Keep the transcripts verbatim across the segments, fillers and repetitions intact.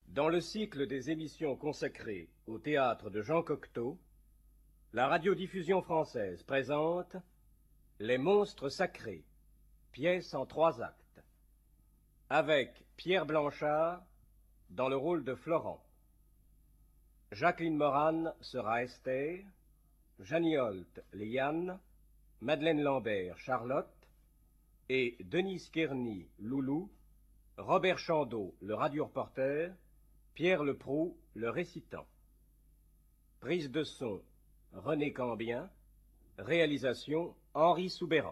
Dans le cycle des émissions consacrées au théâtre de Jean Cocteau, la radiodiffusion française présente Les Monstres Sacrés, pièce en trois actes, avec Pierre Blanchard dans le rôle de Florent. Jacqueline Moran sera Esther, Jeannie Holt, Liane, Madeleine Lambert, Charlotte, et Denise Kearney, Loulou, Robert Chandeau, le radioreporter, Pierre Leproux, le récitant. Prise de son, René Cambien. Réalisation, Henri Soubeyran.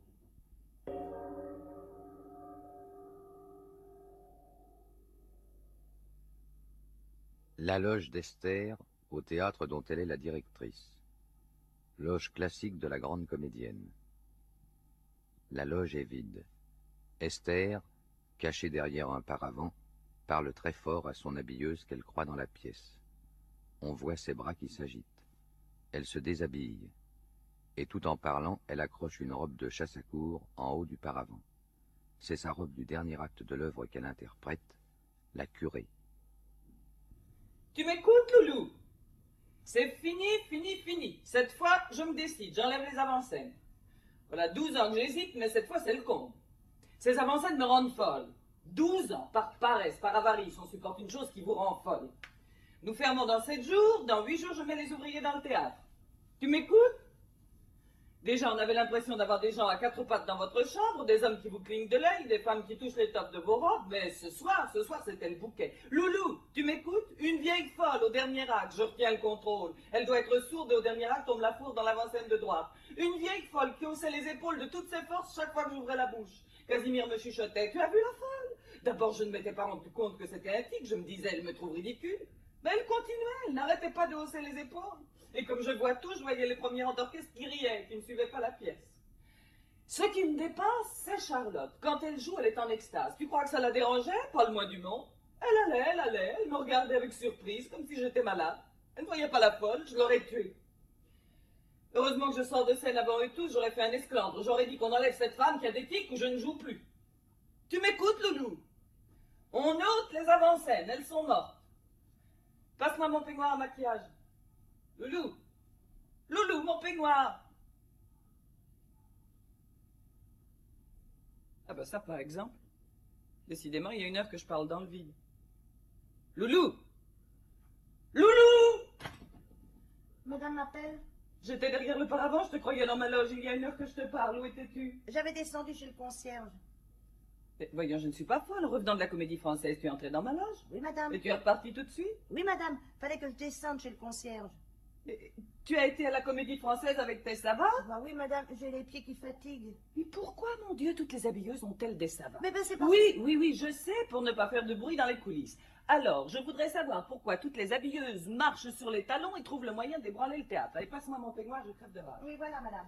La loge d'Esther, au théâtre dont elle est la directrice. Loge classique de la grande comédienne. La loge est vide. Esther, cachée derrière un paravent, parle très fort à son habilleuse qu'elle croit dans la pièce. On voit ses bras qui s'agitent. Elle se déshabille. Et tout en parlant, elle accroche une robe de chasse à court en haut du paravent. C'est sa robe du dernier acte de l'œuvre qu'elle interprète, La Curée. Tu m'écoutes, Loulou? C'est fini, fini, fini. Cette fois, je me décide, j'enlève les avant-scènes. Voilà douze ans que j'hésite, mais cette fois, c'est le compte. Ces avant-scènes me rendent folle. douze ans, par paresse, par avarice, on supporte une chose qui vous rend folle. Nous fermons dans sept jours, dans huit jours, je mets les ouvriers dans le théâtre. Tu m'écoutes? Déjà, on avait l'impression d'avoir des gens à quatre pattes dans votre chambre, des hommes qui vous clignent de l'œil, des femmes qui touchent les tops de vos robes, mais ce soir, ce soir, c'était le bouquet. Loulou, tu m'écoutes? Une vieille folle au dernier acte, je retiens le contrôle. Elle doit être sourde et au dernier acte, on me la fourre dans l'avant-scène de droite. Une vieille folle qui haussait les épaules de toutes ses forces chaque fois que j'ouvrais la bouche. Casimir me chuchotait, tu as vu la folle? D'abord, je ne m'étais pas rendu compte que c'était un tic, je me disais, elle me trouve ridicule. Mais elle continuait, elle n'arrêtait pas de hausser les épaules. Et comme je vois tout, je voyais les premiers rangs d'orchestre qui riaient, qui ne suivaient pas la pièce. Ce qui me dépasse, c'est Charlotte. Quand elle joue, elle est en extase. Tu crois que ça la dérangeait? Pas le moins du monde. Elle allait, elle allait, elle me regardait avec surprise, comme si j'étais malade. Elle ne voyait pas la folle, je l'aurais tuée. Heureusement que je sors de scène avant eux tous, j'aurais fait un esclandre. J'aurais dit qu'on enlève cette femme qui a des tics ou je ne joue plus. Tu m'écoutes, Loulou? On ôte les avant-scènes, elles sont mortes. Passe-moi mon peignoir à maquillage. Loulou, Loulou, mon peignoir. Ah ben ça, par exemple. Décidément, il y a une heure que je parle dans le vide. Loulou, Loulou. Madame m'appelle? J'étais derrière le paravent, je te croyais dans ma loge. Il y a une heure que je te parle. Où étais-tu? J'avais descendu chez le concierge. Mais voyons, je ne suis pas folle. Revenant de la Comédie Française, tu es entrée dans ma loge. Oui, madame. Et tu es repartie tout de suite? Oui, madame. Fallait que je descende chez le concierge. Et tu as été à la Comédie Française avec tes sabbats? Bah oui, madame, j'ai les pieds qui fatiguent. Mais pourquoi, mon Dieu, toutes les habilleuses ont-elles des sabbats? Mais ben c'est pas... Oui, oui, oui, je sais, pour ne pas faire de bruit dans les coulisses. Alors, je voudrais savoir pourquoi toutes les habilleuses marchent sur les talons et trouvent le moyen d'ébranler le théâtre. Allez, passe-moi mon peignoir, je crève de rage. Oui, voilà, madame.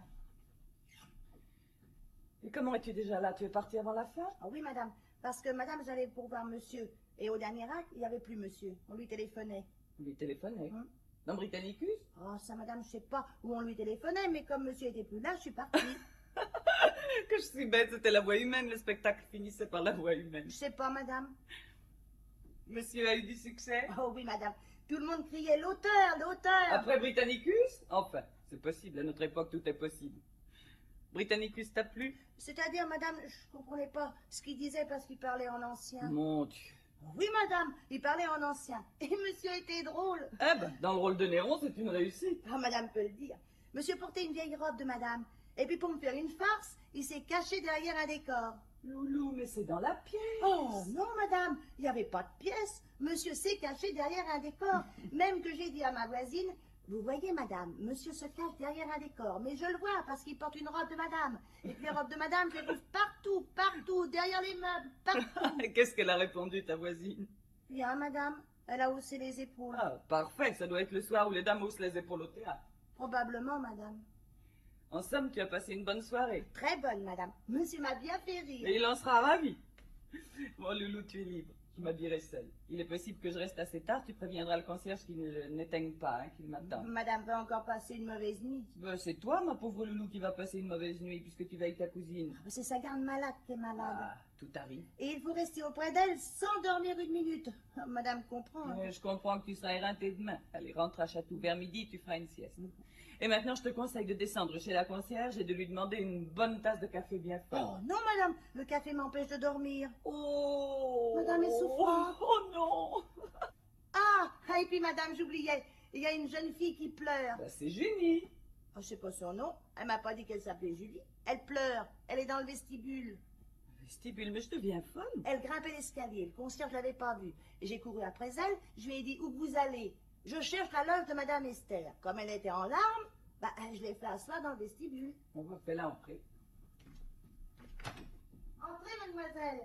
Et comment es-tu déjà là? Tu es partie avant la fin? Ah oui, madame. Parce que, madame, j'allais pour voir monsieur. Et au dernier acte, il n'y avait plus monsieur. On lui téléphonait. On lui téléphonait? Hum. Dans Britannicus? Oh, ça, madame, je sais pas où on lui téléphonait, mais comme monsieur était plus là, je suis partie. Que je suis bête, c'était la voix humaine. Le spectacle finissait par la voix humaine. Je sais pas, madame. Monsieur a eu du succès? Oh oui, madame. Tout le monde criait l'auteur, l'auteur. Après Britannicus? Enfin, c'est possible, à notre époque, tout est possible. Britannicus t'a plu? C'est-à-dire, madame, je comprenais pas ce qu'il disait parce qu'il parlait en ancien. Mon Dieu. Oui, madame, il parlait en ancien. Et monsieur était drôle. Eh ben, dans le rôle de Néron, c'est une réussite. Ah, madame peut le dire. Monsieur portait une vieille robe de madame. Et puis pour me faire une farce, il s'est caché derrière un décor. Loulou, mais c'est dans la pièce. Oh non, madame, il n'y avait pas de pièce. Monsieur s'est caché derrière un décor. Même que j'ai dit à ma voisine, vous voyez, madame, monsieur se cache derrière un décor. Mais je le vois parce qu'il porte une robe de madame. Et que les robes de madame, je les trouve partout, partout, derrière les meubles, partout. Qu'est-ce qu'elle a répondu, ta voisine? Bien, madame, elle a haussé les épaules. Ah, parfait, ça doit être le soir où les dames haussent les épaules au théâtre. Probablement, madame. En somme, tu as passé une bonne soirée. Très bonne, madame. Monsieur m'a bien fait rire. Et il en sera ravi. Bon, Loulou, tu es libre. Je m'habillerai seule. Il est possible que je reste assez tard. Tu préviendras le concierge qu'il ne- n'éteigne pas, hein, qu'il m'attend. Madame va encore passer une mauvaise nuit. Ben, c'est toi, ma pauvre Loulou, qui va passer une mauvaise nuit puisque tu veilles ta cousine. C'est sa garde malade qui est malade. Ah, tout arrive. Et il faut rester auprès d'elle sans dormir une minute. Ah, madame comprend. hein. Euh, je comprends que tu seras éreinté demain. Allez, rentre à Chatou vers midi, tu feras une sieste. Et maintenant, je te conseille de descendre chez la concierge et de lui demander une bonne tasse de café bien Oh fort. non, madame, le café m'empêche de dormir. Oh Madame est souffrante. Oh non Ah, ah, et puis madame, j'oubliais, il y a une jeune fille qui pleure. bah, c'est Julie. Oh, je sais pas son nom, elle m'a pas dit qu'elle s'appelait Julie. Elle pleure, elle est dans le vestibule. Vestibule, mais je deviens folle. Elle grimpait l'escalier, le concierge l'avait pas vue. J'ai couru après elle, je lui ai dit où vous allez. Je cherche la loge de madame Esther. Comme elle était en larmes, bah, je l'ai fait asseoir dans le vestibule. On va faire là entrer. Entrez, mademoiselle.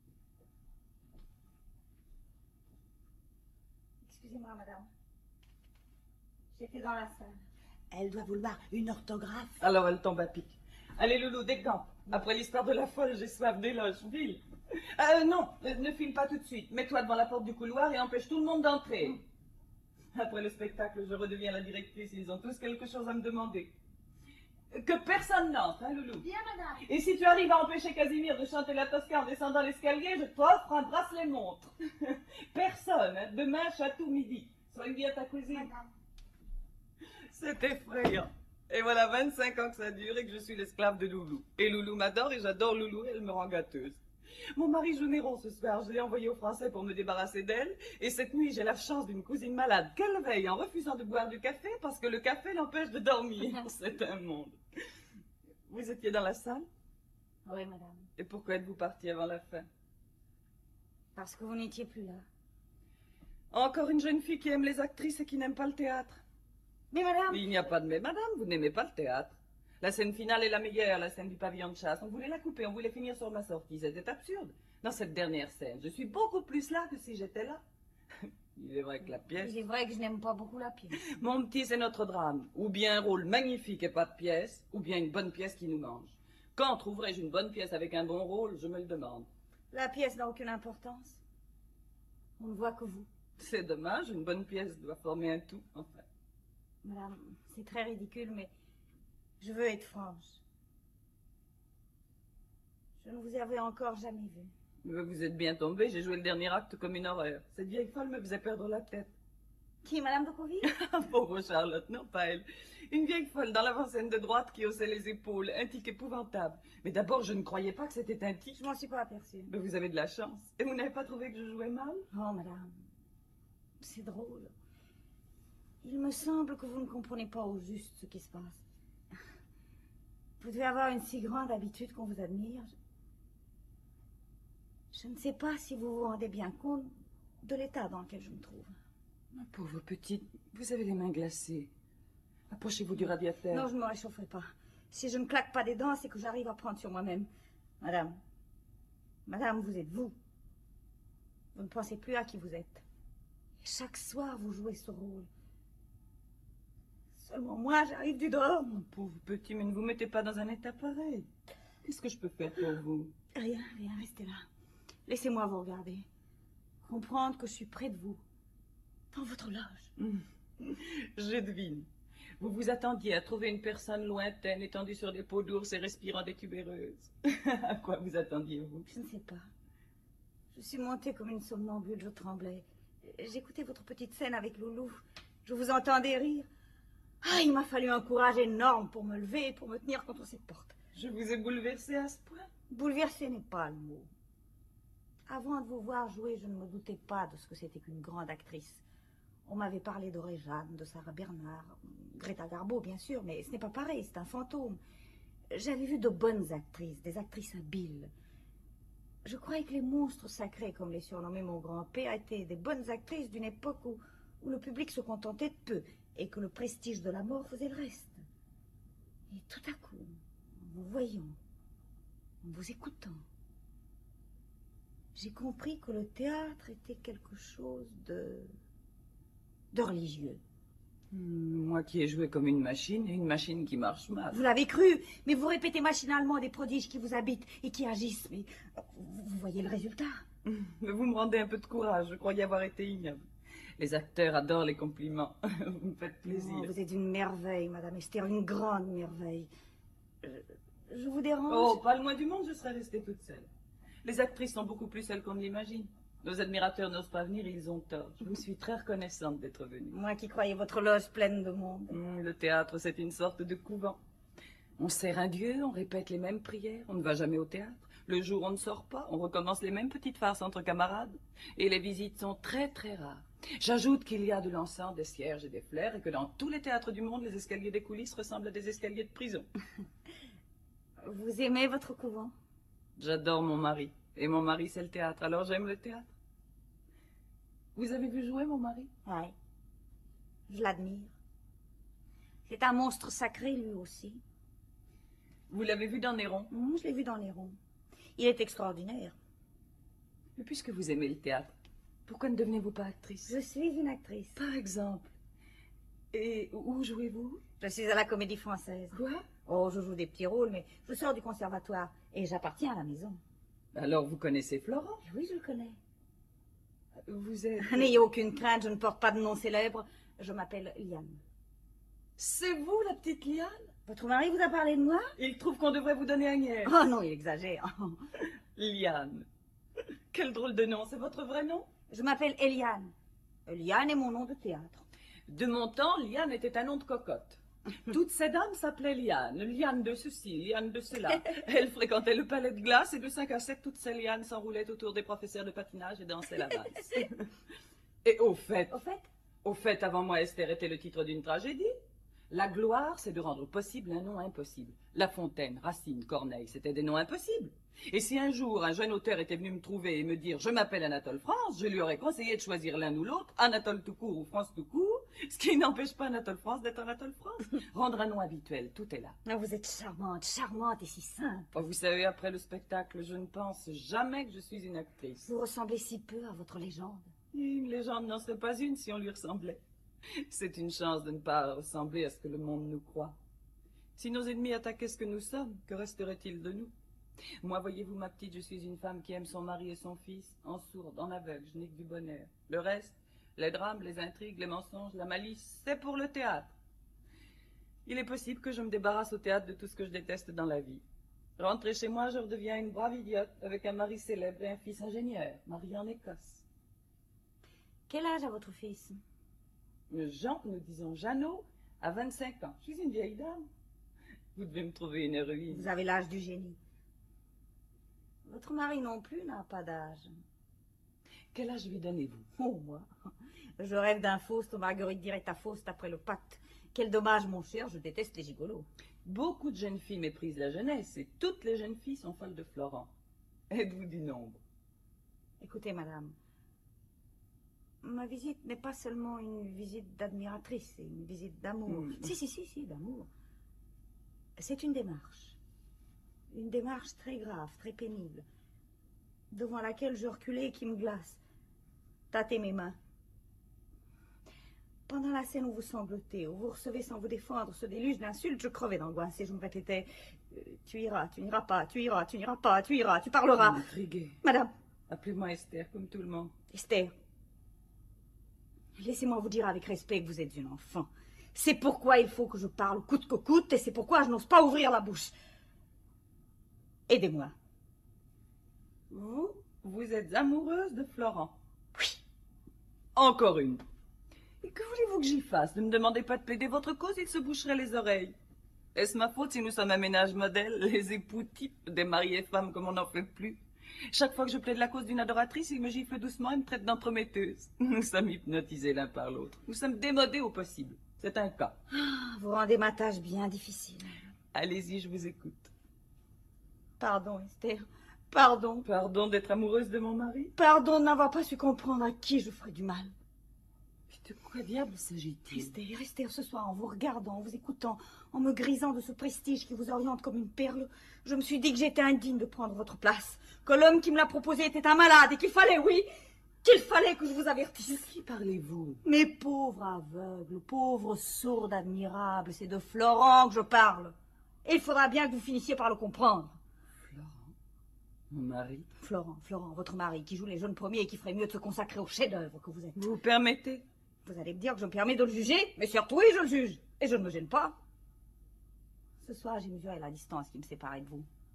Excusez-moi, madame. J'étais dans la salle. Elle doit vouloir une orthographe. Alors elle tombe à pic. Allez, Loulou, décampe. Après l'histoire de la folle, j'ai soif d'éloge. File. Euh, non, euh, ne file pas tout de suite. Mets-toi devant la porte du couloir et empêche tout le monde d'entrer. Après le spectacle, je redeviens la directrice. Ils ont tous quelque chose à me demander. Que personne n'entre, hein, Loulou. Bien, madame. Et si tu arrives à empêcher Casimir de chanter la Tosca en descendant l'escalier, je t'offre un bracelet montre. Personne, hein. Demain, Chatou, midi. Sois bien ta cousine. Madame. C'est effrayant. Et voilà vingt-cinq ans que ça dure et que je suis l'esclave de Loulou. Et Loulou m'adore et j'adore Loulou et elle me rend gâteuse. Mon mari joue Néron ce soir, je l'ai envoyé au Français pour me débarrasser d'elle. Et cette nuit, j'ai la chance d'une cousine malade qu'elle veille en refusant de boire du café parce que le café l'empêche de dormir. C'est un monde. Vous étiez dans la salle? Oui, madame. Et pourquoi êtes-vous parti avant la fin? Parce que vous n'étiez plus là. Encore une jeune fille qui aime les actrices et qui n'aime pas le théâtre. Mais madame... Il n'y a pas de mais, madame, vous n'aimez pas le théâtre. La scène finale est la meilleure, la scène du pavillon de chasse. On voulait la couper, on voulait finir sur ma sortie. C'était absurde. Dans cette dernière scène, je suis beaucoup plus là que si j'étais là. Il est vrai que la pièce... Il est vrai que je n'aime pas beaucoup la pièce. Mon petit, c'est notre drame. Ou bien un rôle magnifique et pas de pièce, ou bien une bonne pièce qui nous mange. Quand trouverai-je une bonne pièce avec un bon rôle, je me le demande. La pièce n'a aucune importance. On ne voit que vous. C'est dommage, une bonne pièce doit former un tout, enfin. Madame, c'est très ridicule, mais je veux être franche. Je ne vous avais encore jamais vu. Mais vous êtes bien tombé, j'ai joué le dernier acte comme une horreur. Cette vieille folle me faisait perdre la tête. Qui, Madame de Coville? Pauvre Charlotte, non pas elle. Une vieille folle dans l'avant-scène de droite qui haussait les épaules, un tic épouvantable. Mais d'abord, je ne croyais pas que c'était un tic. Je m'en suis pas aperçue. Mais vous avez de la chance. Et vous n'avez pas trouvé que je jouais mal? Oh, madame, c'est drôle. Il me semble que vous ne comprenez pas au juste ce qui se passe. Vous devez avoir une si grande habitude qu'on vous admire. Je... je ne sais pas si vous vous rendez bien compte de l'état dans lequel je me trouve. Ma pauvre petite, vous avez les mains glacées. Approchez-vous du radiateur. Non, je ne me réchaufferai pas. Si je ne claque pas des dents, c'est que j'arrive à prendre sur moi-même. Madame, madame, vous êtes vous. Vous ne pensez plus à qui vous êtes. Et chaque soir, vous jouez ce rôle. Seulement moi, j'arrive du dehors. Mon pauvre petit, mais ne vous mettez pas dans un état pareil. Qu'est-ce que je peux faire pour vous? Rien, rien, restez là. Laissez-moi vous regarder. Comprendre que je suis près de vous. Dans votre loge. Je devine. Vous vous attendiez à trouver une personne lointaine, étendue sur des peaux d'ours et respirant des tubéreuses. À quoi vous attendiez-vous? Je ne sais pas. Je suis montée comme une somnambule, je tremblais. J'écoutais votre petite scène avec Loulou. Je vous entendais rire. Ah, il m'a fallu un courage énorme pour me lever et pour me tenir contre cette porte. Je vous ai bouleversé à ce point? Bouleversé n'est pas le mot. Avant de vous voir jouer, je ne me doutais pas de ce que c'était qu'une grande actrice. On m'avait parlé de Réjeanne, de Sarah Bernard, Greta Garbo, bien sûr, mais ce n'est pas pareil, c'est un fantôme. J'avais vu de bonnes actrices, des actrices habiles. Je croyais que les monstres sacrés, comme les surnommait mon grand-père, étaient des bonnes actrices d'une époque où, où le public se contentait de peu et que le prestige de la mort faisait le reste. Et tout à coup, en vous voyant, en vous écoutant, j'ai compris que le théâtre était quelque chose de... de religieux. Moi qui ai joué comme une machine, et une machine qui marche mal. Vous l'avez cru, mais vous répétez machinalement des prodiges qui vous habitent et qui agissent. Mais vous, vous voyez le résultat. Mais vous me rendez un peu de courage, je croyais avoir été ignoble. Les acteurs adorent les compliments. Vous me faites plaisir. Oh, vous êtes une merveille, Madame Esther, une grande merveille. Je, je vous dérange? Oh, pas le moins du monde, je serais restée toute seule. Les actrices sont beaucoup plus celles qu'on ne l'imagine. Nos admirateurs n'osent pas venir, ils ont tort. Je me suis très reconnaissante d'être venue. Moi qui croyais votre loge pleine de monde. Hum, le théâtre, c'est une sorte de couvent. On sert un dieu, on répète les mêmes prières, on ne va jamais au théâtre. Le jour, on ne sort pas, on recommence les mêmes petites farces entre camarades. Et les visites sont très très rares. J'ajoute qu'il y a de l'encens, des cierges et des fleurs, et que dans tous les théâtres du monde, les escaliers des coulisses ressemblent à des escaliers de prison. Vous aimez votre couvent? J'adore mon mari. Et mon mari, c'est le théâtre, alors j'aime le théâtre. Vous avez vu jouer mon mari? Oui. Je l'admire. C'est un monstre sacré, lui aussi. Vous l'avez vu dans Néron? Mmh, je l'ai vu dans Néron. Il est extraordinaire. Mais puisque vous aimez le théâtre, pourquoi ne devenez-vous pas actrice? Je suis une actrice. Par exemple. Et où jouez-vous? Je suis à la Comédie Française. Quoi? Oh, je joue des petits rôles, mais je sors du conservatoire et j'appartiens à la maison. Alors vous connaissez Florent? Et oui, je le connais. Vous êtes... N'ayez aucune crainte, je ne porte pas de nom célèbre. Je m'appelle Liane. C'est vous, la petite Liane? Votre mari vous a parlé de moi? Il trouve qu'on devrait vous donner Agnès. Oh non, il exagère. Liane. Quel drôle de nom, c'est votre vrai nom? Je m'appelle Eliane. Liane est mon nom de théâtre. De mon temps, Liane était un nom de cocotte. Toutes ces dames s'appelaient Liane, Liane de ceci, Liane de cela. Elles fréquentaient le palais de glace et de cinq à sept, toutes ces lianes s'enroulaient autour des professeurs de patinage et dansaient la valse. Et au fait, Au fait, au fait, avant moi, Esther était le titre d'une tragédie. La gloire, c'est de rendre possible un nom impossible. La Fontaine, Racine, Corneille, c'était des noms impossibles. Et si un jour un jeune auteur était venu me trouver et me dire « Je m'appelle Anatole France », je lui aurais conseillé de choisir l'un ou l'autre, Anatole tout court ou France tout court, ce qui n'empêche pas Anatole France d'être Anatole France. Rendre un nom habituel, tout est là. oh, vous êtes charmante, charmante et si simple. Oh, vous savez, après le spectacle, je ne pense jamais que je suis une actrice. Vous ressemblez si peu à votre légende. Une légende n'en serait pas une si on lui ressemblait. C'est une chance de ne pas ressembler à ce que le monde nous croit. Si nos ennemis attaquaient ce que nous sommes, que resterait-il de nous? Moi, voyez-vous, ma petite, je suis une femme qui aime son mari et son fils, en sourde, en aveugle, je n'ai que du bonheur. Le reste, les drames, les intrigues, les mensonges, la malice, c'est pour le théâtre. Il est possible que je me débarrasse au théâtre de tout ce que je déteste dans la vie. Rentrée chez moi, je redeviens une brave idiote, avec un mari célèbre et un fils ingénieur, marié en Écosse. Quel âge a votre fils? Jean, nous disons Jeannot, a vingt-cinq ans. Je suis une vieille dame. Vous devez me trouver une héroïne. Vous avez l'âge du génie. Votre mari non plus n'a pas d'âge. Quel âge lui donnez-vous? Oh, moi. Je rêve d'un Faust aux marguerites directes à Faust après le pacte. Quel dommage, mon cher, je déteste les gigolos. Beaucoup de jeunes filles méprisent la jeunesse et toutes les jeunes filles sont folles de Florent. Êtes-vous du nombre? Écoutez, madame, ma visite n'est pas seulement une visite d'admiratrice, c'est une visite d'amour. Mm. Si, si, si, si, d'amour. C'est une démarche. Une démarche très grave, très pénible, devant laquelle je reculais et qui me glace. Tâtez mes mains. Pendant la scène où vous sanglotez, où vous recevez sans vous défendre ce déluge d'insultes, je crevais d'angoisse et je me répétais euh, « Tu iras, tu n'iras pas, tu iras, tu n'iras pas, tu iras, tu parleras. » Intriguée. Madame, Appelez-moi Esther, comme tout le monde. Esther, laissez-moi vous dire avec respect que vous êtes une enfant. C'est pourquoi il faut que je parle coûte que coûte et c'est pourquoi je n'ose pas ouvrir la bouche. Aidez-moi. Vous, vous êtes amoureuse de Florent? Oui. Encore une. Et que voulez-vous que j'y fasse? Ne me demandez pas de plaider votre cause, il se boucherait les oreilles. Est-ce ma faute si nous sommes un ménage modèle, les époux types, des maris et femmes comme on n'en fait plus? Chaque fois que je plaide la cause d'une adoratrice, il me gifle doucement et me traite d'entremetteuse. Nous sommes hypnotisés l'un par l'autre. Nous sommes démodés au possible. C'est un cas. Ah, vous rendez ma tâche bien difficile. Allez-y, je vous écoute. Pardon, Esther. Pardon. Pardon d'être amoureuse de mon mari? Pardon de n'avoir pas su comprendre à qui je ferais du mal. De quoi diable s'agit-il? Esther, Esther, ce soir, en vous regardant, en vous écoutant, en me grisant de ce prestige qui vous oriente comme une perle, je me suis dit que j'étais indigne de prendre votre place, que l'homme qui me l'a proposé était un malade et qu'il fallait, oui, qu'il fallait que je vous avertisse. De qui parlez-vous? Mais pauvre aveugle, pauvre sourde admirable, c'est de Florent que je parle. Et il faudra bien que vous finissiez par le comprendre. Florent? Mon mari? Florent, Florent, votre mari, qui joue les jeunes premiers et qui ferait mieux de se consacrer au chef-d'œuvre que vous êtes. Vous permettez? Vous allez me dire que je me permets de le juger, mais surtout, oui, je le juge. Et je ne me gêne pas. Ce soir, j'ai mesuré la distance qui me séparait de vous.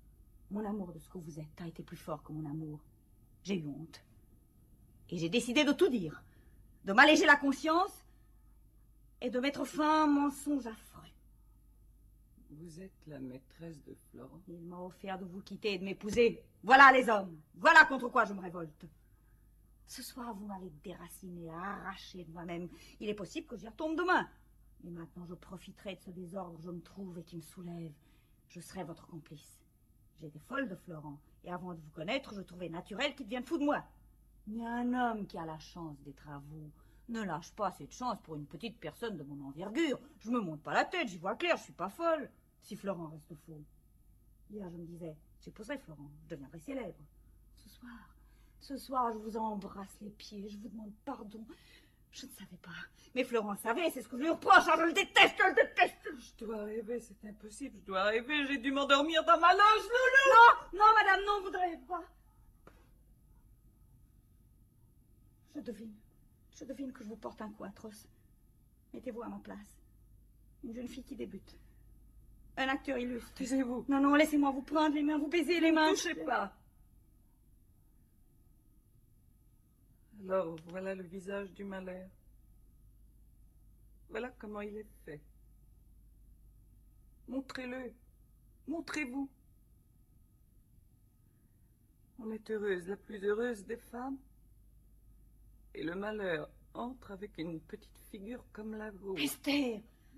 Mon amour de ce que vous êtes a été plus fort que mon amour. J'ai eu honte. Et j'ai décidé de tout dire, de m'alléger la conscience et de mettre fin à un mensonge affreux. Vous êtes la maîtresse de Florent. Il m'a offert de vous quitter et de m'épouser. Voilà les hommes. Voilà contre quoi je me révolte. Ce soir, vous m'avez déraciné, arraché de moi-même. Il est possible que j'y retombe demain. Mais maintenant, je profiterai de ce désordre où je me trouve et qui me soulève. Je serai votre complice. J'étais folle de Florent. Et avant de vous connaître, je trouvais naturel qu'il devienne fou de moi. Mais un homme qui a la chance d'être à vous ne lâche pas cette chance pour une petite personne de mon envergure. Je me monte pas la tête, j'y vois clair, je suis pas folle. Si Florent reste faux. Hier, je me disais, j'épouserai Florent, je deviendrai célèbre. Ce soir, ce soir, je vous embrasse les pieds, je vous demande pardon. Je ne savais pas. Mais Florent savait, c'est ce que je lui reproche, hein, je le déteste, je le déteste. Je dois rêver, c'est impossible, je dois rêver, j'ai dû m'endormir dans ma loge, Loulou. Non, non, madame, non, vous ne rêvez pas. Je devine, je devine que je vous porte un coup atroce. Mettez-vous à ma place. Une jeune fille qui débute. Un acteur illustre. Taisez-vous. Non, non, laissez-moi vous prendre les mains, vous baiser les mains. Ne touchez pas. Alors, voilà le visage du malheur. Voilà comment il est fait. Montrez-le. Montrez-vous. On est heureuse, la plus heureuse des femmes. Et le malheur entre avec une petite figure comme la vôtre. Esther!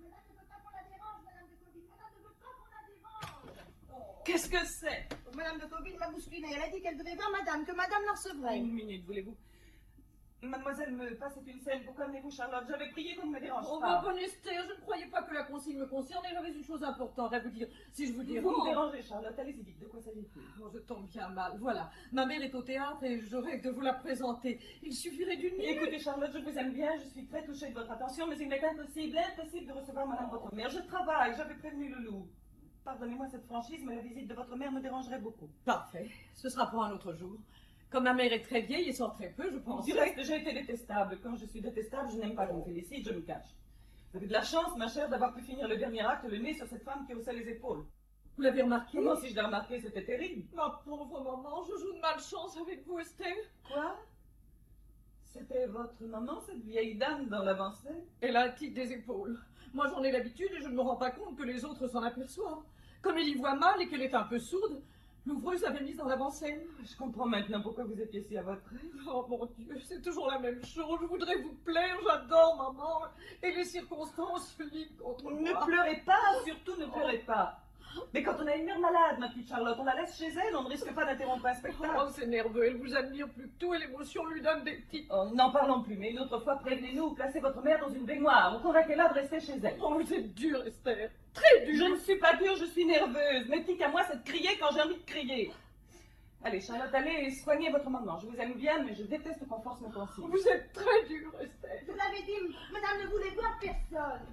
Qu'est-ce que c'est? Madame de Coville m'a bousculé. Elle a dit qu'elle devait voir madame, que madame la recevrait. Une minute, voulez-vous? Mademoiselle me passe une scène. Pourquoi venez-vous, Charlotte? J'avais prié qu'on ne me dérange Oh, pas. ma bonne Esther, je ne croyais pas que la consigne me concernait. J'avais une chose importante à vous dire. Si je vous dis Vous me dérangez, Charlotte. Allez-y, dites, de quoi s'agit-il? Oh, je tombe bien mal. Voilà. Ma mère est au théâtre et je rêve de vous la présenter. Il suffirait d'une minute. Écoutez, Charlotte, je vous aime bien. Je suis très touchée de votre attention, mais il m'est impossible, impossible de recevoir madame votre mère. Je travaille. J'avais prévenu Loulou. Pardonnez-moi cette franchise, mais la visite de votre mère me dérangerait beaucoup. Parfait. Ce sera pour un autre jour. Comme ma mère est très vieille et sort très peu, je pense. Du reste, j'ai été détestable. Quand je suis détestable, je n'aime pas qu'on me félicite, je me cache. Vous avez de la chance, ma chère, d'avoir pu finir le dernier acte le nez sur cette femme qui haussait les épaules. Vous l'avez remarqué? Comment si je l'ai remarqué, c'était terrible. Ma pauvre maman, je joue de malchance avec vous, Esther. Quoi? C'était votre maman, cette vieille dame dans l'avancée? Elle a un tic des épaules. Moi, j'en ai l'habitude et je ne me rends pas compte que les autres s'en aperçoivent. Comme elle y voit mal et qu'elle est un peu sourde, l'ouvreuse l'avait mise dans l'avant-scène. Je comprends maintenant pourquoi vous étiez si à votre aise. Oh mon Dieu, c'est toujours la même chose. Je voudrais vous plaire, j'adore maman. Et les circonstances se liguent contre moi. Ne pleurez pas, surtout ne pleurez pas. Mais quand on a une mère malade, ma petite Charlotte, on la laisse chez elle, on ne risque pas d'interrompre un spectacle. Oh, c'est nerveux, elle vous admire plus que tout et l'émotion lui donne des tics. Oh, n'en parlons plus, mais une autre fois, prévenez-nous ou placez votre mère dans une baignoire. On convainquez-la de rester chez elle. Oh, vous êtes dure, Esther. Très dure. Je ne suis pas dure, je suis nerveuse. Mais tic à moi, c'est de crier quand j'ai envie de crier. Allez, Charlotte, allez soignez votre maman. Je vous aime bien, mais je déteste qu'on force mes consignes. Vous êtes très dure, Esther. Je vous l'avais dit, madame ne voulait voir personne.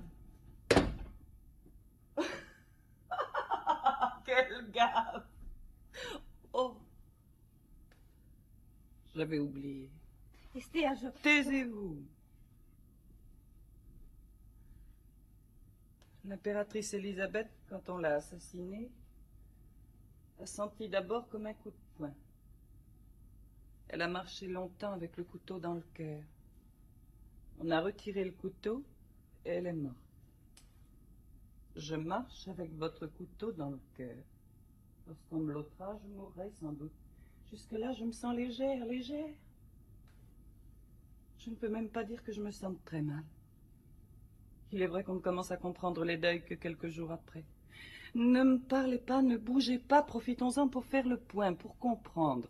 Quelle gaffe! Oh! J'avais oublié. Esther, je... Taisez-vous. L'impératrice Élisabeth, quand on l'a assassinée, a senti d'abord comme un coup de poing. Elle a marché longtemps avec le couteau dans le cœur. On a retiré le couteau et elle est morte. Je marche avec votre couteau dans le cœur. Lorsqu'on me l'ôtera, je mourrai sans doute. Jusque-là, je me sens légère, légère. Je ne peux même pas dire que je me sente très mal. Il est vrai qu'on ne commence à comprendre les deuils que quelques jours après. Ne me parlez pas, ne bougez pas, profitons-en pour faire le point, pour comprendre.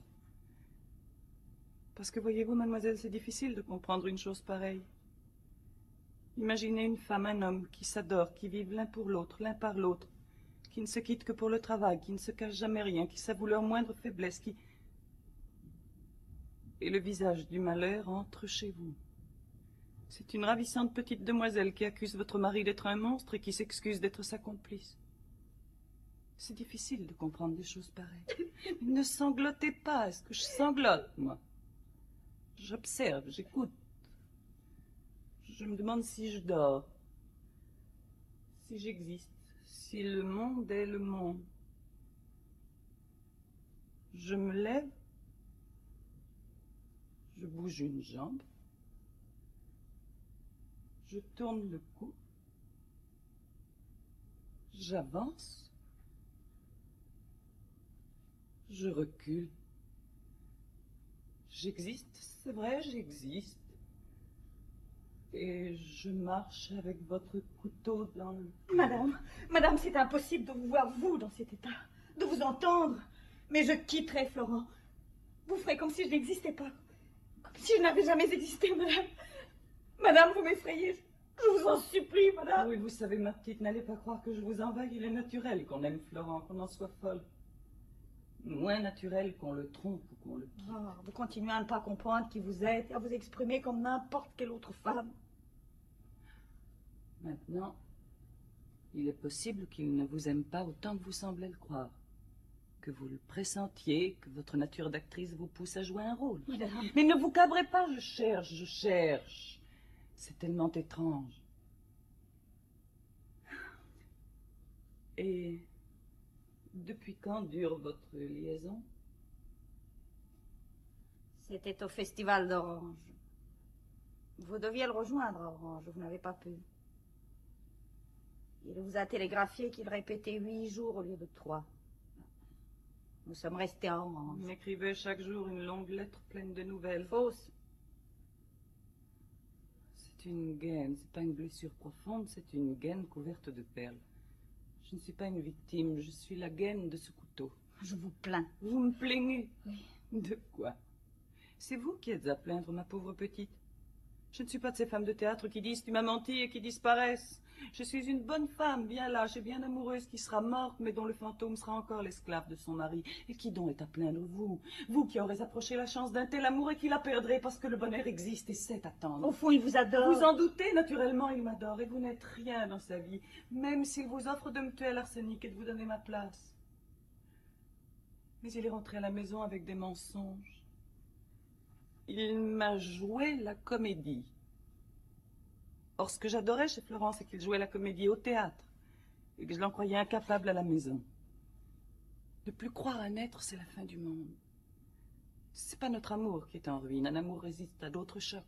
Parce que voyez-vous, mademoiselle, c'est difficile de comprendre une chose pareille. Imaginez une femme, un homme qui s'adorent, qui vivent l'un pour l'autre, l'un par l'autre, qui ne se quittent que pour le travail, qui ne se cachent jamais rien, qui s'avouent leur moindre faiblesse, qui... Et le visage du malheur entre chez vous. C'est une ravissante petite demoiselle qui accuse votre mari d'être un monstre et qui s'excuse d'être sa complice. C'est difficile de comprendre des choses pareilles. Ne sanglotez pas, est-ce que je sanglote, moi? J'observe, j'écoute. Je me demande si je dors, si j'existe, si le monde est le monde. Je me lève. Je bouge une jambe. Je tourne le cou. J'avance. Je recule. J'existe, c'est vrai, j'existe. Et je marche avec votre couteau dans le... Madame, madame, c'est impossible de vous voir, vous, dans cet état, de vous entendre. Mais je quitterai Florent. Vous ferez comme si je n'existais pas. Comme si je n'avais jamais existé, madame. Madame, vous m'effrayez. Je vous en supplie, madame. Oui, vous savez, ma petite, n'allez pas croire que je vous envahis. Il est naturel qu'on aime Florent, qu'on en soit folle. Moins naturel qu'on le trompe ou qu'on le quitte. Oh, vous continuez à ne pas comprendre qui vous êtes et à vous exprimer comme n'importe quelle autre femme. Maintenant, il est possible qu'il ne vous aime pas autant que vous semblez le croire. Que vous le pressentiez, que votre nature d'actrice vous pousse à jouer un rôle. Madame. Mais ne vous cabrez pas, je cherche, je cherche. C'est tellement étrange. Et depuis quand dure votre liaison? C'était au festival d'Orange. Vous deviez le rejoindre à Orange, vous n'avez pas pu. Il vous a télégraphié qu'il répétait huit jours au lieu de trois. Nous sommes restés à Orange. Il m'écrivait chaque jour une longue lettre pleine de nouvelles. Fausse. C'est une gaine, c'est pas une blessure profonde, c'est une gaine couverte de perles. Je ne suis pas une victime, je suis la gaine de ce couteau. Je vous plains. Vous me plaignez? Oui. De quoi? C'est vous qui êtes à plaindre, ma pauvre petite. Je ne suis pas de ces femmes de théâtre qui disent « tu m'as menti » et qui disparaissent. Je suis une bonne femme, bien lâche et bien amoureuse, qui sera morte, mais dont le fantôme sera encore l'esclave de son mari. Et qui donc est à plaindre, vous? Vous qui aurez approché la chance d'un tel amour et qui la perdrez parce que le bonheur existe et sait attendre. Au fond, il vous adore. Vous en doutez, naturellement, il m'adore et vous n'êtes rien dans sa vie, même s'il vous offre de me tuer à l'arsenic et de vous donner ma place. Mais il est rentré à la maison avec des mensonges. Il m'a joué la comédie. Or, ce que j'adorais chez Florent, c'est qu'il jouait la comédie au théâtre et que je l'en croyais incapable à la maison. Ne plus croire à naître, c'est la fin du monde. C'est pas notre amour qui est en ruine. Un amour résiste à d'autres chocs.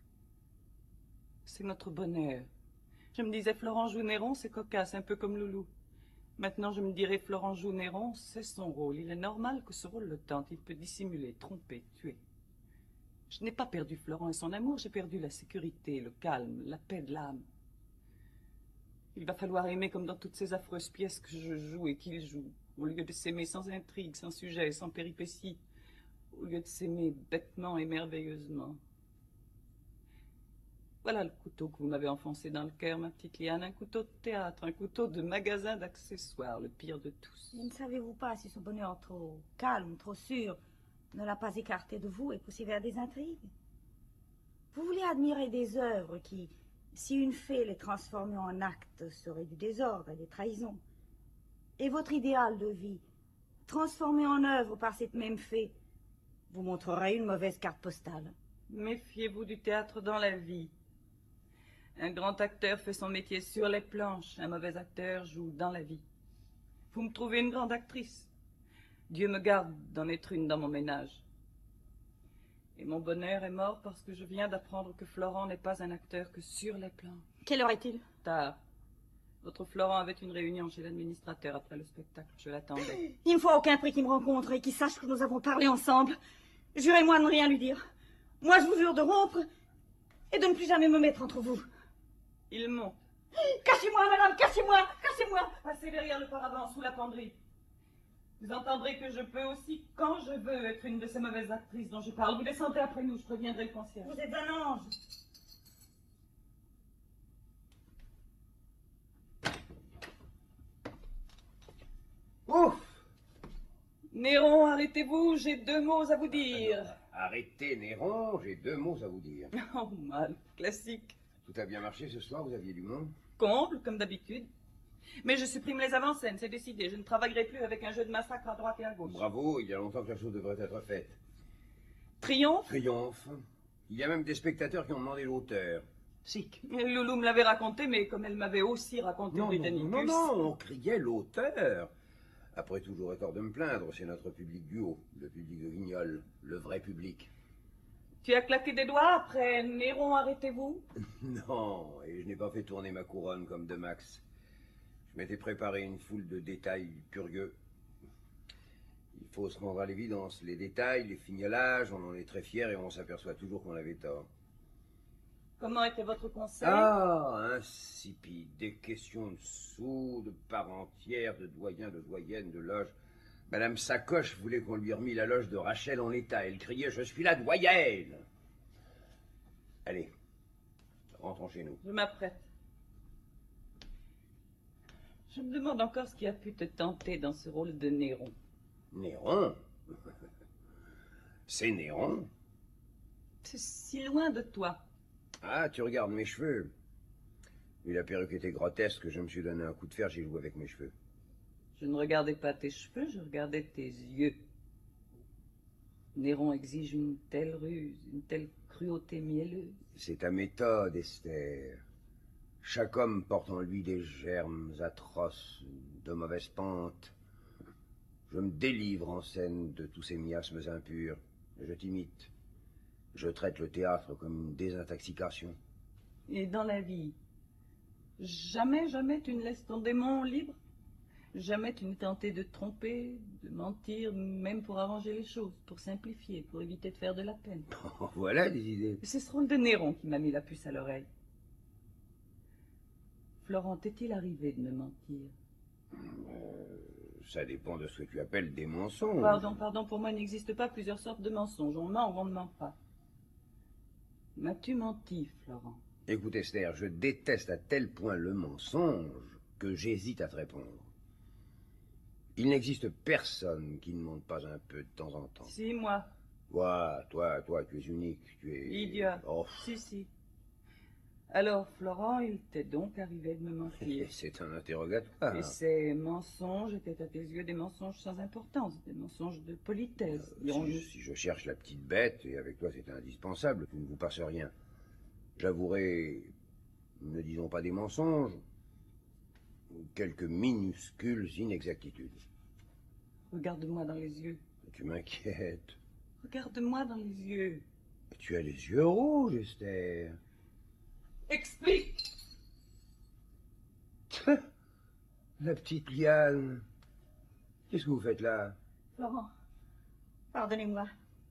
C'est notre bonheur. Je me disais, Florent joue Néron, c'est cocasse, un peu comme Loulou. Maintenant, je me dirais, Florent joue Néron, c'est son rôle. Il est normal que ce rôle le tente. Il peut dissimuler, tromper, tuer. Je n'ai pas perdu Florent et son amour, j'ai perdu la sécurité, le calme, la paix de l'âme. Il va falloir aimer comme dans toutes ces affreuses pièces que je joue et qu'il joue, au lieu de s'aimer sans intrigue, sans sujet, sans péripéties, au lieu de s'aimer bêtement et merveilleusement. Voilà le couteau que vous m'avez enfoncé dans le cœur, ma petite Liane, un couteau de théâtre, un couteau de magasin d'accessoires, le pire de tous. Et ne savez-vous pas si son bonheur trop calme, trop sûr, ne l'a pas écarté de vous et poussé vers des intrigues? Vous voulez admirer des œuvres qui, si une fée les transformait en actes, seraient du désordre et des trahisons. Et votre idéal de vie, transformé en œuvre par cette même fée, vous montrerait une mauvaise carte postale. Méfiez-vous du théâtre dans la vie. Un grand acteur fait son métier sur les planches, un mauvais acteur joue dans la vie. Vous me trouvez une grande actrice. Dieu me garde d'en être une dans mon ménage. Et mon bonheur est mort parce que je viens d'apprendre que Florent n'est pas un acteur que sur les planches. Quelle heure est-il? Tard. Votre Florent avait une réunion chez l'administrateur après le spectacle. Je l'attendais. Il ne faut à aucun prix qu'il me rencontre et qu'il sache que nous avons parlé ensemble. Jurez-moi de ne rien lui dire. Moi, je vous jure de rompre et de ne plus jamais me mettre entre vous. Il monte. Cachez-moi, madame, cachez-moi, cachez-moi. Passez derrière le paravent, sous la penderie. Vous entendrez que je peux aussi, quand je veux, être une de ces mauvaises actrices dont je parle. Vous descendez après nous, je préviendrai le concierge. Vous êtes un ange. Ouf! Néron, arrêtez-vous, j'ai deux mots à vous dire. Arrêtez, Néron, j'ai deux mots à vous dire. Oh, mal, classique. Tout a bien marché ce soir, vous aviez du monde? Comble, comme d'habitude. Mais je supprime les avant-scènes, c'est décidé. Je ne travaillerai plus avec un jeu de massacre à droite et à gauche. Bravo, il y a longtemps que la chose devrait être faite. Triomphe? Triomphe. Il y a même des spectateurs qui ont demandé l'auteur. Chic. Loulou me l'avait raconté, mais comme elle m'avait aussi raconté Non, non, Britannicus. non, non, on criait l'auteur. Après tout, j'aurais tort de me plaindre, c'est notre public du haut, le public de Guignol, le vrai public. Tu as claqué des doigts après Néron, arrêtez-vous? Non, et je n'ai pas fait tourner ma couronne comme de Max. Je m'étais préparé une foule de détails curieux. Il faut se rendre à l'évidence, les détails, les fignolages, on en est très fiers et on s'aperçoit toujours qu'on avait tort. Comment était votre conseil? Ah, insipide, des questions de sous, de part entière, de doyens, de doyennes, de loges. Madame Sacoche voulait qu'on lui remît la loge de Rachel en état. Elle criait « Je suis la doyenne !» Allez, rentrons chez nous. Je m'apprête. Je me demande encore ce qui a pu te tenter dans ce rôle de Néron. Néron? C'est Néron? C'est si loin de toi. Ah, tu regardes mes cheveux. Et la perruque était grotesque, je me suis donné un coup de fer, j'ai joué avec mes cheveux. Je ne regardais pas tes cheveux, je regardais tes yeux. Néron exige une telle ruse, une telle cruauté mielleuse. C'est ta méthode, Esther. Chaque homme porte en lui des germes atroces, de mauvaise pente. Je me délivre en scène de tous ces miasmes impurs. Je t'imite. Je traite le théâtre comme une désintoxication. Et dans la vie, jamais, jamais tu ne laisses ton démon libre? Jamais tu n'es tenté de tromper, de mentir, même pour arranger les choses, pour simplifier, pour éviter de faire de la peine? Oh, voilà des idées. C'est ce rôle de Néron qui m'a mis la puce à l'oreille. Florent, t'est-il arrivé de me mentir? Euh, ça dépend de ce que tu appelles des mensonges. Pardon, pardon, pour moi il n'existe pas plusieurs sortes de mensonges. On ment ou on ne ment pas. M'as-tu menti, Florent? Écoute, Esther, je déteste à tel point le mensonge que j'hésite à te répondre. Il n'existe personne qui ne monte pas un peu de temps en temps. Si, moi. Toi, toi, toi, tu es unique, tu es... Idiot. Oh. Si, si. Alors, Florent, il t'est donc arrivé de me mentir. C'est un interrogatoire. Et ces mensonges étaient à tes yeux des mensonges sans importance, des mensonges de politesse. Euh, si, si je cherche la petite bête, et avec toi c'est indispensable, tu ne vous passe rien. J'avouerai, ne disons pas des mensonges, quelques minuscules inexactitudes. Regarde-moi dans les yeux. Tu m'inquiètes. Regarde-moi dans les yeux. Tu as les yeux rouges, Esther. Explique. La petite Liane. Qu'est-ce que vous faites là? Florent, pardonnez-moi.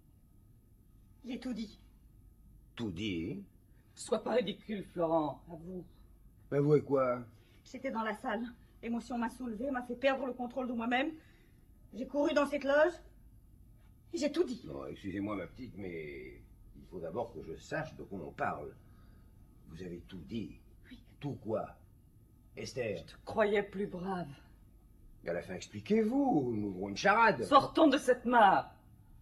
J'ai tout dit. Tout dit? Sois pas ridicule, Florent, avoue. Avouez quoi? J'étais dans la salle. L'émotion m'a soulevée, m'a fait perdre le contrôle de moi-même. J'ai couru dans cette loge. Et j'ai tout dit. Non, excusez-moi ma petite, mais il faut d'abord que je sache de quoi on parle. Vous avez tout dit. Oui. Tout quoi? Esther. Je te croyais plus brave. À la fin, expliquez-vous. Nous ouvrons une charade. Sortons de cette mare.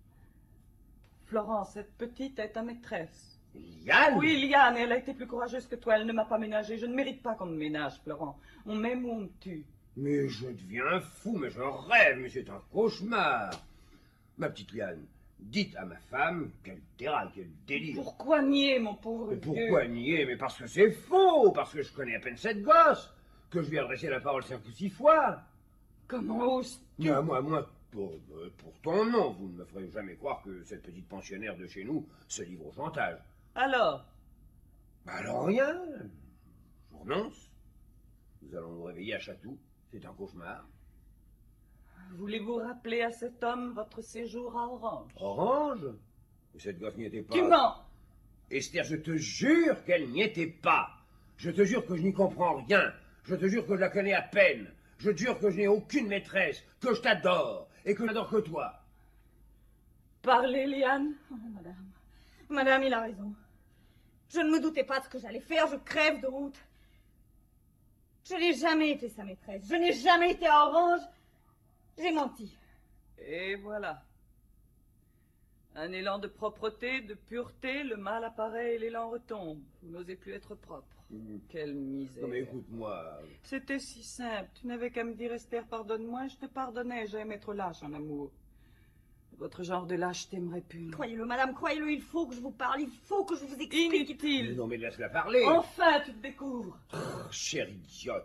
Florent, cette petite est ta maîtresse. Liane? Oui, Liane, elle a été plus courageuse que toi. Elle ne m'a pas ménagé. Je ne mérite pas qu'on me ménage, Florent. On m'aime ou on me tue. Mais je deviens fou, mais je rêve, mais c'est un cauchemar. Ma petite Liane, dites à ma femme qu'elle déraille, qu'elle délire. Pourquoi nier, mon pauvre Mais vieux? pourquoi nier? Mais parce que c'est faux, parce que je connais à peine cette gosse, que je lui ai adressé la parole cinq ou six fois. Comment oses-tu? Moi, moi, moi, pour, euh, pour ton nom, vous ne me ferez jamais croire que cette petite pensionnaire de chez nous se livre au chantage. Alors? Bah alors rien. Je renonce. Nous allons nous réveiller à Chatou. C'est un cauchemar. Voulez-vous rappeler à cet homme votre séjour à Orange? Orange? Et cette gosse n'y était pas. Tu mens! Esther, je te jure qu'elle n'y était pas. Je te jure que je n'y comprends rien. Je te jure que je la connais à peine. Je te jure que je n'ai aucune maîtresse, que je t'adore, et que je n'adore que toi. Parlez, Liane. Oh, madame. Madame, il a raison. Je ne me doutais pas de ce que j'allais faire. Je crève de honte. Je n'ai jamais été sa maîtresse. Je n'ai jamais été à Orange. J'ai menti. Et voilà. Un élan de propreté, de pureté, le mal apparaît et l'élan retombe. Vous n'osez plus être propre. Mmh. Quelle misère. Non mais écoute-moi. C'était si simple. Tu n'avais qu'à me dire, Esther, pardonne-moi, je te pardonnais. J'aime être lâche en amour. Votre genre de lâche t'aimerait plus. Croyez-le, madame, croyez-le, il faut que je vous parle, il faut que je vous explique. Inutile. Non mais laisse-la parler. Enfin, tu te découvres. Oh, chère idiote,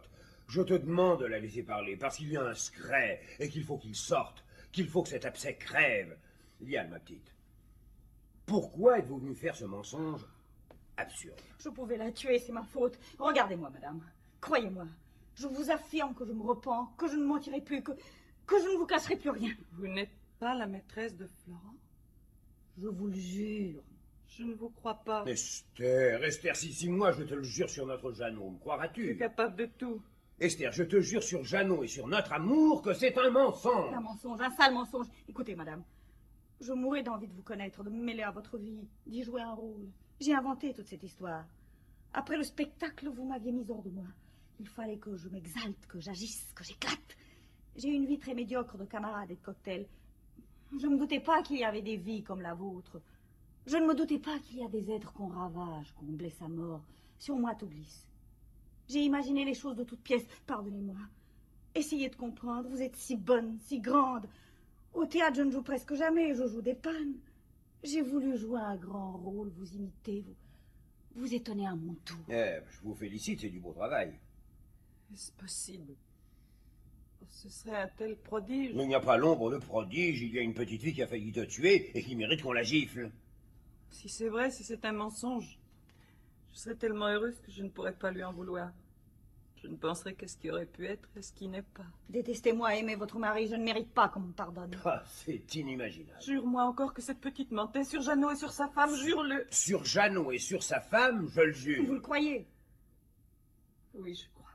Je te demande de la laisser parler, parce qu'il y a un secret, et qu'il faut qu'il sorte, qu'il faut que cet abcès crève. Liane, ma petite, pourquoi êtes-vous venue faire ce mensonge absurde? Je pouvais la tuer, c'est ma faute. Regardez-moi, madame. Croyez-moi. Je vous affirme que je me repens, que je ne mentirai plus, que, que je ne vous cacherai plus rien. Vous n'êtes pas la maîtresse de Florent? Je vous le jure. Je ne vous crois pas. Esther, Esther, si, si moi je te le jure sur notre Jeannot, me Je croiras-tu? suis capable de tout. Esther, je te jure sur Jeannot et sur notre amour que c'est un mensonge. Un mensonge, un sale mensonge. Écoutez, madame, je mourrais d'envie de vous connaître, de me mêler à votre vie, d'y jouer un rôle. J'ai inventé toute cette histoire. Après le spectacle, vous m'aviez mis hors de moi. Il fallait que je m'exalte, que j'agisse, que j'éclate. J'ai eu une vie très médiocre de camarades et de cocktails. Je ne me doutais pas qu'il y avait des vies comme la vôtre. Je ne me doutais pas qu'il y a des êtres qu'on ravage, qu'on blesse à mort. Sur moi, tout glisse. J'ai imaginé les choses de toutes pièces. Pardonnez-moi. Essayez de comprendre. Vous êtes si bonne, si grande. Au théâtre, je ne joue presque jamais. Je joue des pannes. J'ai voulu jouer un grand rôle, vous imiter, vous, vous étonner à mon tour. Eh, je vous félicite, c'est du beau travail. Est-ce possible? Ce serait un tel prodige. Il n'y a pas l'ombre de prodige, il y a une petite fille qui a failli te tuer et qui mérite qu'on la gifle. Si c'est vrai, si c'est un mensonge, je serais tellement heureuse que je ne pourrais pas lui en vouloir. Je ne penserais qu'à ce qui aurait pu être et ce qui n'est pas. Détestez-moi, aimez votre mari, je ne mérite pas qu'on me pardonne. Ah, c'est inimaginable. Jure-moi encore que cette petite mentait sur Jeannot et sur sa femme, jure-le. Sur Jeannot et sur sa femme, je le jure. Vous le croyez? Oui, je crois.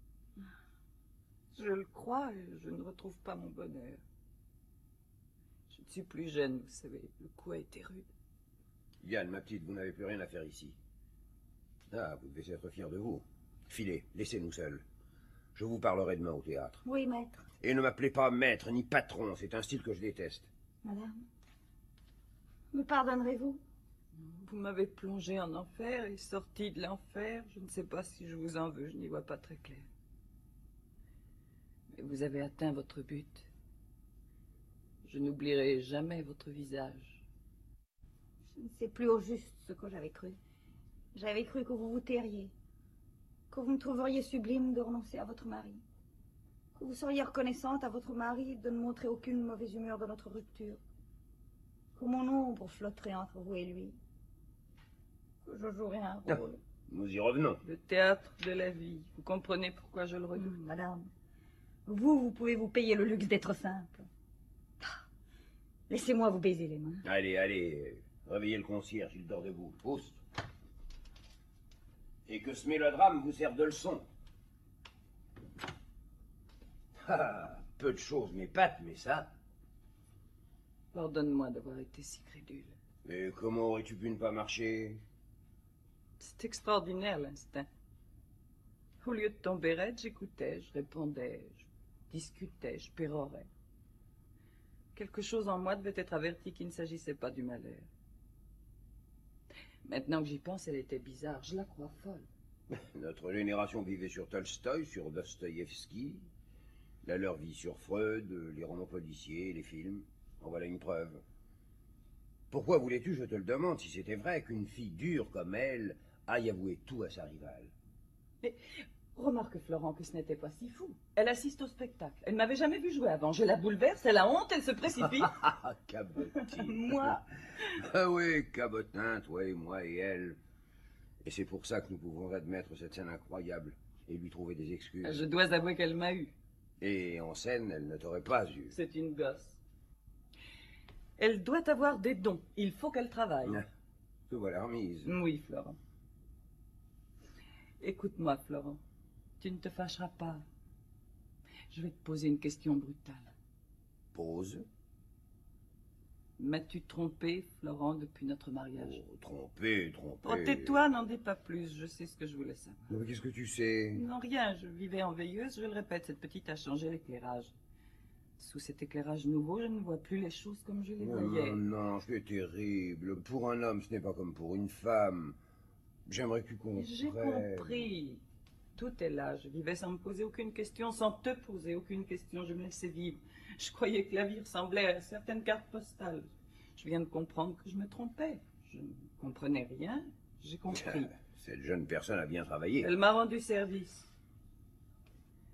Je le crois et je ne retrouve pas mon bonheur. Je ne suis plus jeune, vous savez, le coup a été rude. Yann, ma petite, vous n'avez plus rien à faire ici. Ah, vous devez être fier de vous. Filez, laissez-nous seuls. Je vous parlerai demain au théâtre. Oui, maître. Et ne m'appelez pas maître ni patron, c'est un style que je déteste. Madame, me pardonnerez-vous? Vous m'avez plongé en enfer et sorti de l'enfer. Je ne sais pas si je vous en veux, je n'y vois pas très clair. Mais vous avez atteint votre but. Je n'oublierai jamais votre visage. Je ne sais plus au juste ce que j'avais cru. J'avais cru que vous vous tairiez, que vous me trouveriez sublime de renoncer à votre mari, que vous seriez reconnaissante à votre mari de ne montrer aucune mauvaise humeur de notre rupture, que mon ombre flotterait entre vous et lui, que je jouerais un rôle. Nous y revenons. Le théâtre de la vie. Vous comprenez pourquoi je le redoute? Hum, madame, vous, vous pouvez vous payer le luxe d'être simple. Ah, laissez-moi vous baiser les mains. Allez, allez, réveillez le concierge, il dort debout. Pousse. Et que ce mélodrame vous serve de leçon. Ah, peu de choses m'épatent, mais ça... Pardonne-moi d'avoir été si crédule. Mais comment aurais-tu pu ne pas marcher? C'est extraordinaire, l'instinct. Au lieu de tomber raide, j'écoutais, je répondais, je discutais, je pérorais. Quelque chose en moi devait être averti qu'il ne s'agissait pas du malheur. Maintenant que j'y pense, elle était bizarre, je la crois folle. Notre génération vivait sur Tolstoï, sur Dostoïevski. La leur vit sur Freud, les romans policiers, les films. En voilà une preuve. Pourquoi voulais-tu, je te le demande, si c'était vrai, qu'une fille dure comme elle aille avouer tout à sa rivale? Mais remarque, Florent, que ce n'était pas si fou. Elle assiste au spectacle. Elle ne m'avait jamais vu jouer avant. Je la bouleverse, elle a honte, elle se précipite. Ah, cabotine. Moi? Ah oui, cabotin, toi et moi et elle. Et c'est pour ça que nous pouvons admettre cette scène incroyable et lui trouver des excuses. Je dois avouer qu'elle m'a eu. Et en scène, elle ne t'aurait pas eu. C'est une gosse. Elle doit avoir des dons. Il faut qu'elle travaille. Te voilà remise. Oui, Florent. Écoute-moi, Florent. Tu ne te fâcheras pas. Je vais te poser une question brutale. Pose. M'as-tu trompé, Florent, depuis notre mariage? Oh, trompé, trompé. Oh, tais-toi, n'en dis pas plus. Je sais ce que je voulais savoir. Mais qu'est-ce que tu sais? Non, rien. Je vivais en veilleuse. Je le répète, cette petite a changé l'éclairage. Sous cet éclairage nouveau, je ne vois plus les choses comme je les Non, voyais. non, non, c'est terrible. Pour un homme, ce n'est pas comme pour une femme. J'aimerais que tu comprennes. J'ai compris. Tout est là. Je vivais sans me poser aucune question, sans te poser aucune question. Je me laissais vivre. Je croyais que la vie ressemblait à certaines cartes postales. Je viens de comprendre que je me trompais. Je ne comprenais rien. J'ai compris. Cette jeune personne a bien travaillé. Elle m'a rendu service.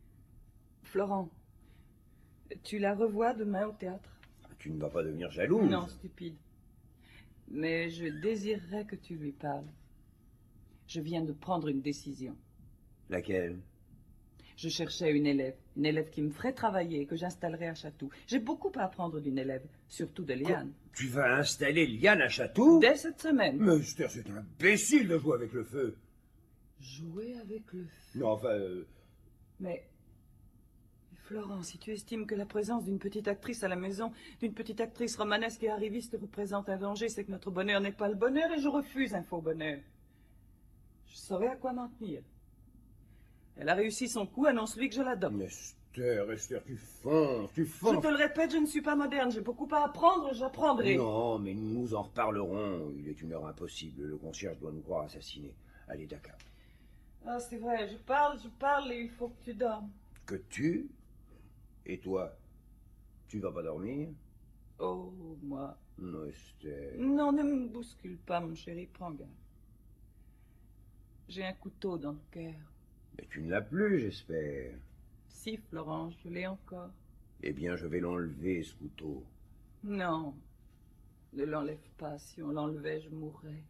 Florent, tu la revois demain au théâtre? Tu ne vas pas devenir jalouse. Non, stupide. Mais je désirerais que tu lui parles. Je viens de prendre une décision. Laquelle? Je cherchais une élève, une élève qui me ferait travailler et que j'installerais à Chatou. J'ai beaucoup à apprendre d'une élève, surtout de Liane. Tu vas installer Liane à Chatou? Dès cette semaine. Mais Esther, c'est imbécile de jouer avec le feu. Jouer avec le feu? Non, enfin... Euh... Mais... Florent, si tu estimes que la présence d'une petite actrice à la maison, d'une petite actrice romanesque et arriviste représente un danger, c'est que notre bonheur n'est pas le bonheur et je refuse un faux bonheur. Je saurais à quoi m'en tenir. Elle a réussi son coup, annonce-lui que je l'adopte. Esther, Esther, tu fonces, tu fonces. Je te le répète, je ne suis pas moderne, j'ai beaucoup à apprendre, j'apprendrai. Non, mais nous en reparlerons. Il est une heure impossible, le concierge doit nous croire assassinés. Allez, Dakar. Ah, c'est vrai, je parle, je parle et il faut que tu dormes. Que tu? Et toi? Tu vas pas dormir? Oh, moi. Non, Esther. Non, ne me bouscule pas, mon chéri, prends garde. J'ai un couteau dans le cœur. Mais tu ne l'as plus, j'espère. Si, Florent, je l'ai encore. Eh bien, je vais l'enlever, ce couteau. Non, ne l'enlève pas. Si on l'enlevait, je mourrais.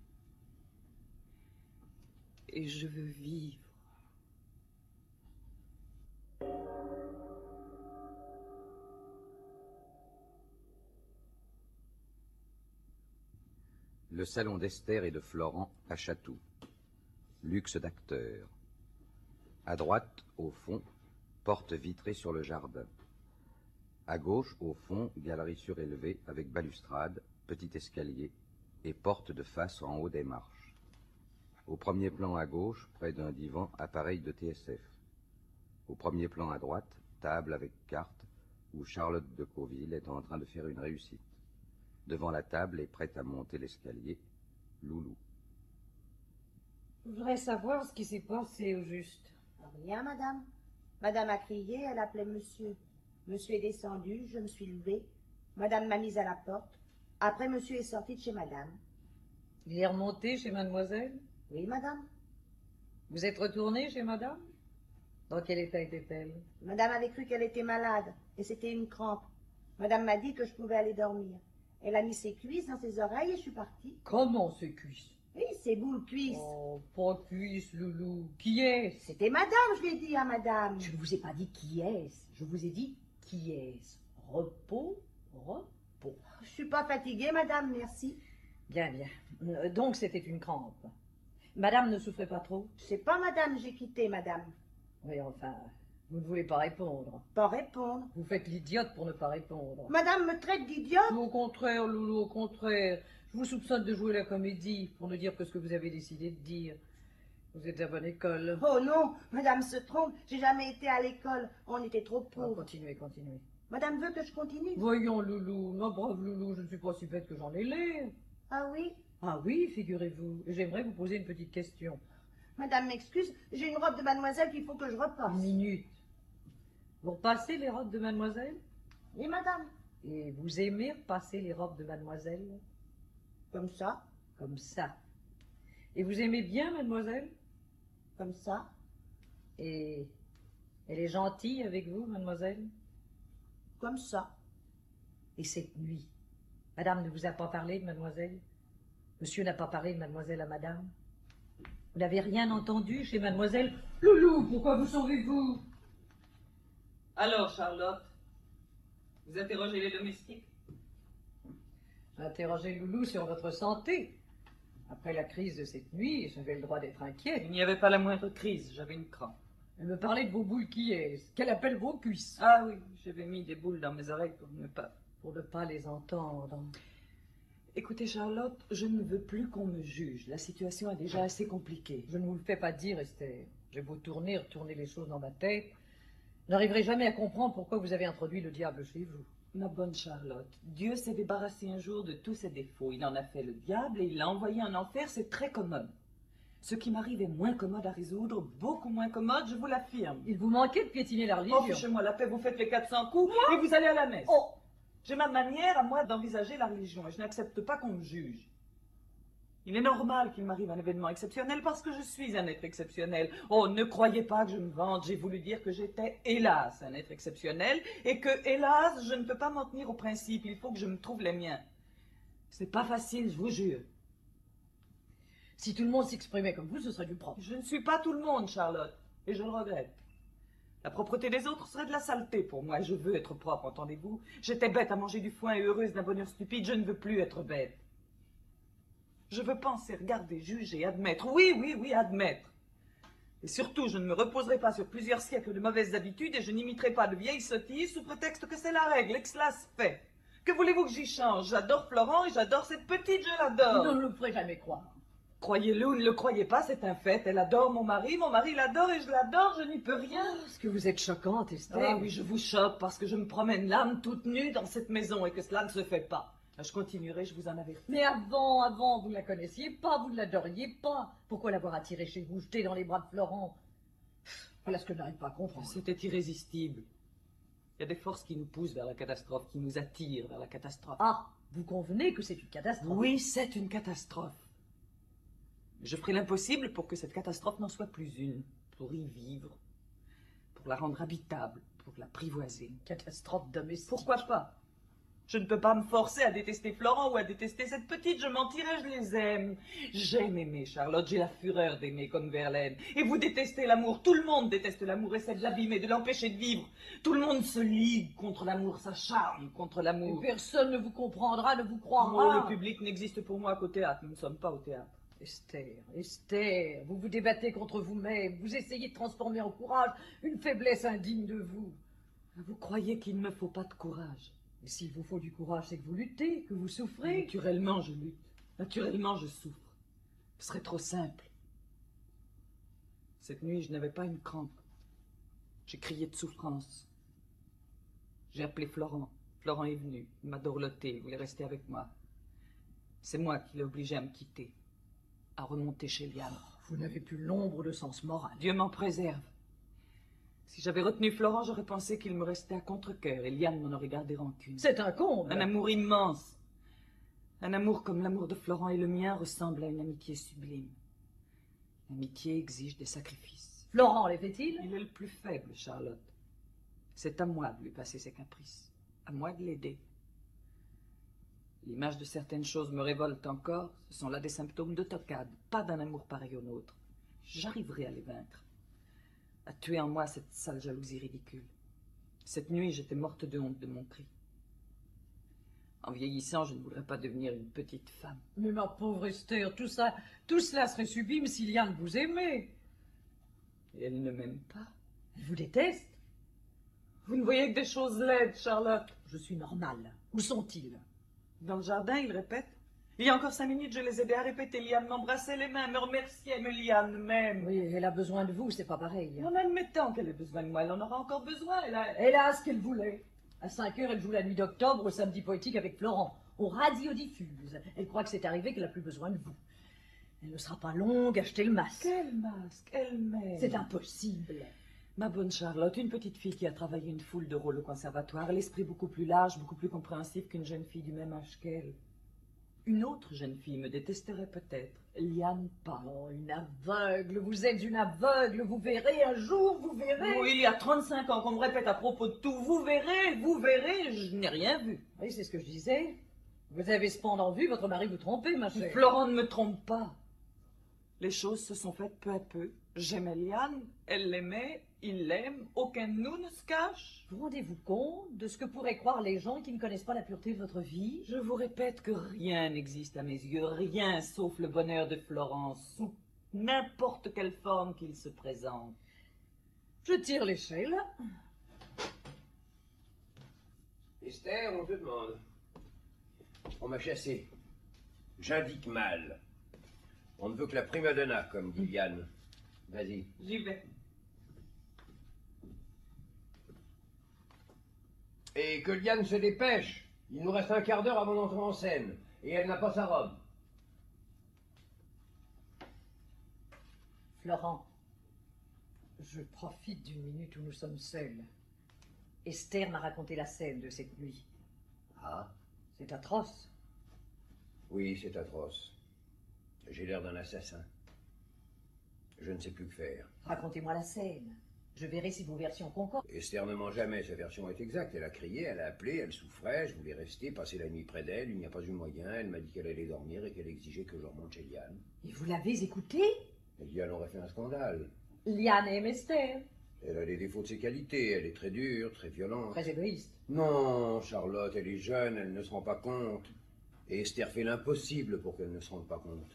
Et je veux vivre. Le salon d'Esther et de Florent à Chatou. Luxe d'acteur. À droite, au fond, porte vitrée sur le jardin. À gauche, au fond, galerie surélevée avec balustrade, petit escalier et porte de face en haut des marches. Au premier plan à gauche, près d'un divan, appareil de T S F. Au premier plan à droite, table avec carte où Charlotte de Cauville est en train de faire une réussite. Devant la table et prête à monter l'escalier, Loulou. Je voudrais savoir ce qui s'est passé au juste. Rien, madame. Madame a crié, elle appelait monsieur. Monsieur est descendu, je me suis levée. Madame m'a mise à la porte. Après, monsieur est sorti de chez madame. Il est remonté chez mademoiselle? Oui, madame. Vous êtes retourné chez madame? Dans quel état était-elle? Madame avait cru qu'elle était malade, et c'était une crampe. Madame m'a dit que je pouvais aller dormir. Elle a mis ses cuisses dans ses oreilles et je suis partie. Comment ses cuisses? Oui, ses boules cuisses. Oh, pas cuisses, Loulou. Qui est-ce? C'était madame, je l'ai dit à madame. Je ne vous ai pas dit qui est-ce. Je vous ai dit qui est-ce. Repos, repos. Je suis pas fatiguée, madame, merci. Bien, bien. Euh, Donc c'était une crampe. Madame ne souffrait pas trop? Je sais pas, madame, j'ai quitté, madame. Oui, enfin, vous ne voulez pas répondre. Pas répondre. Vous faites l'idiote pour ne pas répondre. Madame me traite d'idiote. Au contraire, Loulou, au contraire. Je vous soupçonne de jouer la comédie, pour ne dire que ce que vous avez décidé de dire. Vous êtes à bonne école. Oh non, madame se trompe, j'ai jamais été à l'école, on était trop Oh, pauvres. continuez, continuez. Madame veut que je continue? Voyons, Loulou, ma brave Loulou, je ne suis pas si bête que j'en ai l'air. Ah oui? Ah oui, figurez-vous, et j'aimerais vous poser une petite question. Madame m'excuse, j'ai une robe de mademoiselle qu'il faut que je repasse. Une minute. Vous repassez les robes de mademoiselle? Oui, madame. Et vous aimez repasser les robes de mademoiselle? Comme ça, Comme ça. Et vous aimez bien mademoiselle? comme ça, Et elle est gentille avec vous, mademoiselle? comme ça. Et cette nuit, madame ne vous a pas parlé de mademoiselle? Monsieur n'a pas parlé de mademoiselle à madame? Vous n'avez rien entendu chez mademoiselle? Loulou, pourquoi vous sauvez-vous? Alors, Charlotte, vous interrogez les domestiques? Interrogez Loulou sur votre santé. Après la crise de cette nuit, j'avais le droit d'être inquiète. Il n'y avait pas la moindre crise, j'avais une crampe. Elle me parlait de vos boules qui est, qu'elle appelle vos cuisses. Ah oui, j'avais mis des boules dans mes oreilles pour ne pas... Pour ne pas les entendre. Écoutez, Charlotte, je ne veux plus qu'on me juge. La situation est déjà assez compliquée. Je ne vous le fais pas dire, Esther. J'ai beau tourner, retourner les choses dans ma tête. Je n'arriverai jamais à comprendre pourquoi vous avez introduit le diable chez vous. Ma bonne Charlotte, Dieu s'est débarrassé un jour de tous ses défauts. Il en a fait le diable et il l'a envoyé en enfer, c'est très commode. Ce qui m'arrive est moins commode à résoudre, beaucoup moins commode, je vous l'affirme. Il vous manquait de piétiner la religion. Oh, fichez-moi la paix, vous faites les quatre cents coups et vous allez à la messe. Oh, J'ai ma manière à moi d'envisager la religion et je n'accepte pas qu'on me juge. Il est normal qu'il m'arrive un événement exceptionnel parce que je suis un être exceptionnel. Oh, ne croyez pas que je me vante, j'ai voulu dire que j'étais, hélas, un être exceptionnel et que, hélas, je ne peux pas m'en tenir aux principes, il faut que je me trouve les miens. C'est pas facile, je vous jure. Si tout le monde s'exprimait comme vous, ce serait du propre. Je ne suis pas tout le monde, Charlotte, et je le regrette. La propreté des autres serait de la saleté pour moi, et je veux être propre, entendez-vous? J'étais bête à manger du foin et heureuse d'un bonheur stupide, je ne veux plus être bête. Je veux penser, regarder, juger, admettre. Oui, oui, oui, admettre. Et surtout, je ne me reposerai pas sur plusieurs siècles de mauvaises habitudes et je n'imiterai pas de vieilles sottises sous prétexte que c'est la règle et que cela se fait. Que voulez-vous que j'y change? J'adore Florent et j'adore cette petite, je l'adore. Vous ne le ferez jamais croire. Croyez-le ou ne le croyez pas, c'est un fait. Elle adore mon mari, mon mari l'adore et je l'adore, je n'y peux rien. Oh, est-ce que vous êtes choquante, Esther? Ah oui, je vous choque parce que je me promène l'âme toute nue dans cette maison et que cela ne se fait pas. Je continuerai, je vous en avertis. Mais avant, avant, vous ne la connaissiez pas, vous ne l'adoriez pas. Pourquoi l'avoir attirée chez vous, jetée dans les bras de Florent? Voilà ce que je n'arrive pas à comprendre. C'était irrésistible. Il y a des forces qui nous poussent vers la catastrophe, qui nous attirent vers la catastrophe. Ah, vous convenez que c'est une catastrophe? Oui, c'est une catastrophe. Je ferai l'impossible pour que cette catastrophe n'en soit plus une, pour y vivre, pour la rendre habitable, pour l'apprivoiser. Catastrophe domestique. Pourquoi pas? Je ne peux pas me forcer à détester Florent ou à détester cette petite, je mentirais, je les aime. J'aime aimer, Charlotte, j'ai la fureur d'aimer comme Verlaine. Et vous détestez l'amour, tout le monde déteste l'amour, essaie de l'abîmer, de l'empêcher de vivre. Tout le monde se ligue contre l'amour, s'acharne contre l'amour. Personne ne vous comprendra, ne vous Oh, croira. le public n'existe pour moi qu'au théâtre, nous ne sommes pas au théâtre. Esther, Esther, vous vous débattez contre vous-même, vous essayez de transformer en courage une faiblesse indigne de vous. Vous croyez qu'il ne me faut pas de courage? Et s'il vous faut du courage, c'est que vous luttez, que vous souffrez. Naturellement, je lutte. Naturellement, je souffre. Ce serait trop simple. Cette nuit, je n'avais pas une crampe. J'ai crié de souffrance. J'ai appelé Florent. Florent est venu. Il m'a dorloté. Il voulait rester avec moi. C'est moi qui l'ai obligé à me quitter. À remonter chez Liane. Vous n'avez plus l'ombre de sens moral. Dieu m'en préserve. Si j'avais retenu Florent, j'aurais pensé qu'il me restait à contre-cœur et Liane m'en aurait gardé rancune. C'est un comble. Un amour immense. Un amour comme l'amour de Florent et le mien ressemble à une amitié sublime. L'amitié exige des sacrifices. Florent les fait-il? Il est le plus faible, Charlotte. C'est à moi de lui passer ses caprices. À moi de l'aider. L'image de certaines choses me révolte encore. Ce sont là des symptômes de toccade, pas d'un amour pareil au nôtre. J'arriverai à les vaincre. À tuer en moi cette sale jalousie ridicule. Cette nuit, j'étais morte de honte de mon cri. En vieillissant, je ne voudrais pas devenir une petite femme. Mais ma pauvre Esther, tout ça, tout cela serait sublime si Liane vous aimait. Et elle ne m'aime pas. Elle vous déteste. Vous ne voyez que des choses laides, Charlotte. Je suis normale. Où sont-ils? Dans le jardin, ils répètent. Il y a encore cinq minutes, je les aidais à répéter. Liane m'embrassait les mains, me remerciait, me Liane même. Oui, elle a besoin de vous, c'est pas pareil. En admettant qu'elle ait besoin de moi, elle en aura encore besoin. Elle a... Elle a ce qu'elle voulait. À cinq heures, elle joue la nuit d'octobre au samedi poétique avec Florent, au radiodiffuse. Elle croit que c'est arrivé qu'elle a plus besoin de vous. Elle ne sera pas longue, achetez le masque. Quel masque, elle-même. C'est impossible. Ma bonne Charlotte, une petite fille qui a travaillé une foule de rôles au conservatoire, l'esprit beaucoup plus large, beaucoup plus compréhensif qu'une jeune fille du même âge qu'elle. Une autre jeune fille me détesterait peut-être, Liane pas. Oh, une aveugle, vous êtes une aveugle, vous verrez un jour, vous verrez. Oh, il y a trente-cinq ans qu'on me répète à propos de tout, vous verrez, vous verrez, je n'ai rien vu. Oui, c'est ce que je disais. Vous avez cependant vu votre mari vous tromper, ma chère. Florent ne me trompe pas. Les choses se sont faites peu à peu. J'aimais Liane, elle l'aimait, il l'aime, aucun de nous ne se cache. Vous rendez-vous compte de ce que pourraient croire les gens qui ne connaissent pas la pureté de votre vie? Je vous répète que rien n'existe à mes yeux, rien sauf le bonheur de Florence, sous n'importe quelle forme qu'il se présente. Je tire l'échelle. Esther, on te demande. On m'a chassé. J'indique mal. On ne veut que la prima donna, comme dit Liane. Vas-y. J'y vais. Et que Liane se dépêche. Il nous reste un quart d'heure avant d'entrer en scène. Et elle n'a pas sa robe. Florent, je profite d'une minute où nous sommes seuls. Esther m'a raconté la scène de cette nuit. Ah? C'est atroce. Oui, c'est atroce. J'ai l'air d'un assassin. Je ne sais plus que faire. Racontez-moi la scène. Je verrai si vos versions concordent. Esther ne ment jamais, sa version est exacte. Elle a crié, elle a appelé, elle souffrait, je voulais rester, passer la nuit près d'elle, il n'y a pas eu moyen. Elle m'a dit qu'elle allait dormir et qu'elle exigeait que je remonte chez Liane. Et vous l'avez écoutée? Et Liane aurait fait un scandale. Liane aime Esther. Elle a les défauts de ses qualités, elle est très dure, très violente. Très égoïste. Non, Charlotte, elle est jeune, elle ne se rend pas compte. Et Esther fait l'impossible pour qu'elle ne se rende pas compte.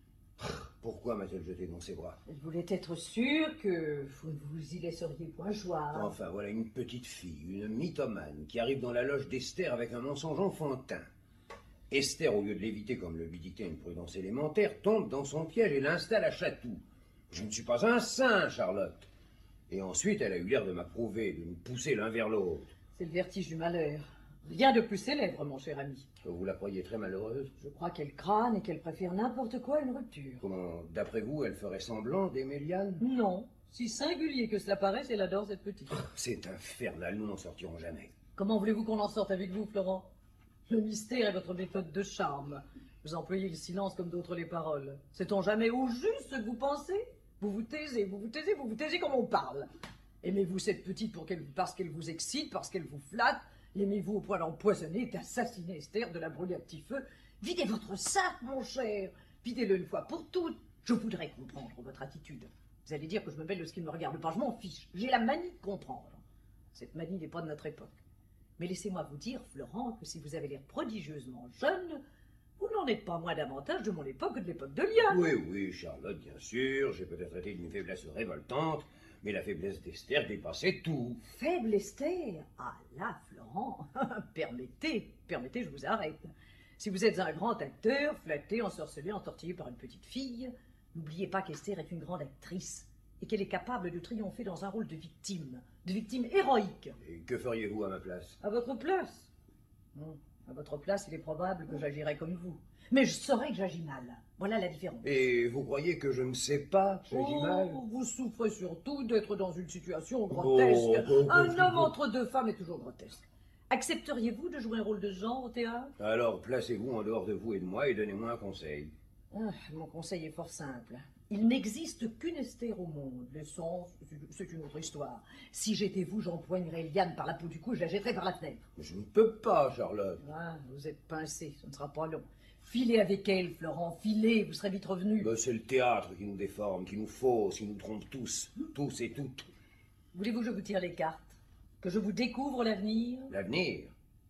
Pourquoi m'a-t-elle jeté dans ses bras? Elle voulait être sûre que vous ne vous y laisseriez point choir. Enfin, voilà une petite fille, une mythomane, qui arrive dans la loge d'Esther avec un mensonge enfantin. Esther, au lieu de l'éviter comme le lui dictait une prudence élémentaire, tombe dans son piège et l'installe à Chatou. Je ne suis pas un saint, Charlotte. Et ensuite, elle a eu l'air de m'approuver, de nous pousser l'un vers l'autre. C'est le vertige du malheur. Rien de plus célèbre, mon cher ami. Vous la croyez très malheureuse? Je crois qu'elle crâne et qu'elle préfère n'importe quoi à une rupture. Comment, d'après vous, elle ferait semblant d'aimer Liane? Non. Si singulier que cela paraisse, elle adore cette petite. C'est infernal, nous n'en sortirons jamais. Comment voulez-vous qu'on en sorte avec vous, Florent? Le mystère est votre méthode de charme. Vous employez le silence comme d'autres les paroles. Sait-on jamais au juste ce que vous pensez? Vous vous taisez, vous vous taisez, vous vous taisez comme on parle. Aimez-vous cette petite pour qu'elle, parce qu'elle vous excite, parce qu'elle vous flatte? L'aimez-vous au point d'empoisonner et d'assassiner Esther, de la brûler à petit feu? Videz votre sac, mon cher. Videz-le une fois pour toutes. Je voudrais comprendre votre attitude. Vous allez dire que je me mêle de ce qui ne me regarde pas. Je m'en fiche. J'ai la manie de comprendre. Cette manie n'est pas de notre époque. Mais laissez-moi vous dire, Florent, que si vous avez l'air prodigieusement jeune, vous n'en êtes pas moins davantage de mon époque que de l'époque de Liane. Oui, oui, Charlotte, bien sûr. J'ai peut-être été d'une faiblesse révoltante, mais la faiblesse d'Esther dépassait tout. Faible Esther? Ah là, Florent, permettez, permettez, je vous arrête. Si vous êtes un grand acteur, flatté, ensorcelé, entortillé par une petite fille, n'oubliez pas qu'Esther est une grande actrice et qu'elle est capable de triompher dans un rôle de victime, de victime héroïque. Et que feriez-vous à ma place? À votre place? Non, à votre place, il est probable que j'agirais comme vous. Mais je saurais que j'agis mal. Voilà la différence. Et vous croyez que je ne sais pas que j'agis Oh, mal? vous souffrez surtout d'être dans une situation grotesque. Oh, oh, oh, un oh, homme oh. entre deux femmes est toujours grotesque. Accepteriez-vous de jouer un rôle de genre au théâtre? Alors, placez-vous en dehors de vous et de moi et donnez-moi un conseil. Ah, mon conseil est fort simple. Il n'existe qu'une Esther au monde. Le sens, c'est une autre histoire. Si j'étais vous, j'empoignerais Liane par la peau du cou et je la jetterais par la fenêtre. Je ne peux pas, Charlotte. Ah, vous êtes pincé, ce ne sera pas long. Filez avec elle, Florent, filez, vous serez vite revenu. Ben, c'est le théâtre qui nous déforme, qui nous fausse, qui nous trompe tous. Tous et toutes. Voulez-vous que je vous tire les cartes? Que je vous découvre l'avenir? L'avenir?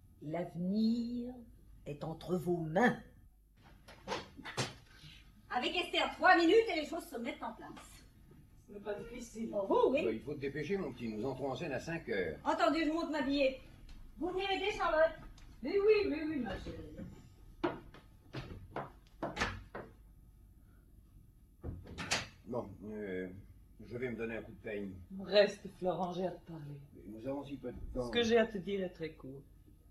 L'avenir est entre vos mains. Avec Esther, trois minutes et les choses se mettent en place. Ce n'est pas difficile. Oh, vous, oui. Ben, il faut te dépêcher, mon petit. Nous entrons en scène à cinq heures. Attendez, je monte m'habiller. Vous venez m'aider, Charlotte? Mais oui, mais oui, ma chérie. Bon, euh, je vais me donner un coup de peigne. Reste, Florent, j'ai à te parler. Nous avons si peu de temps. Ce que j'ai à te dire est très court.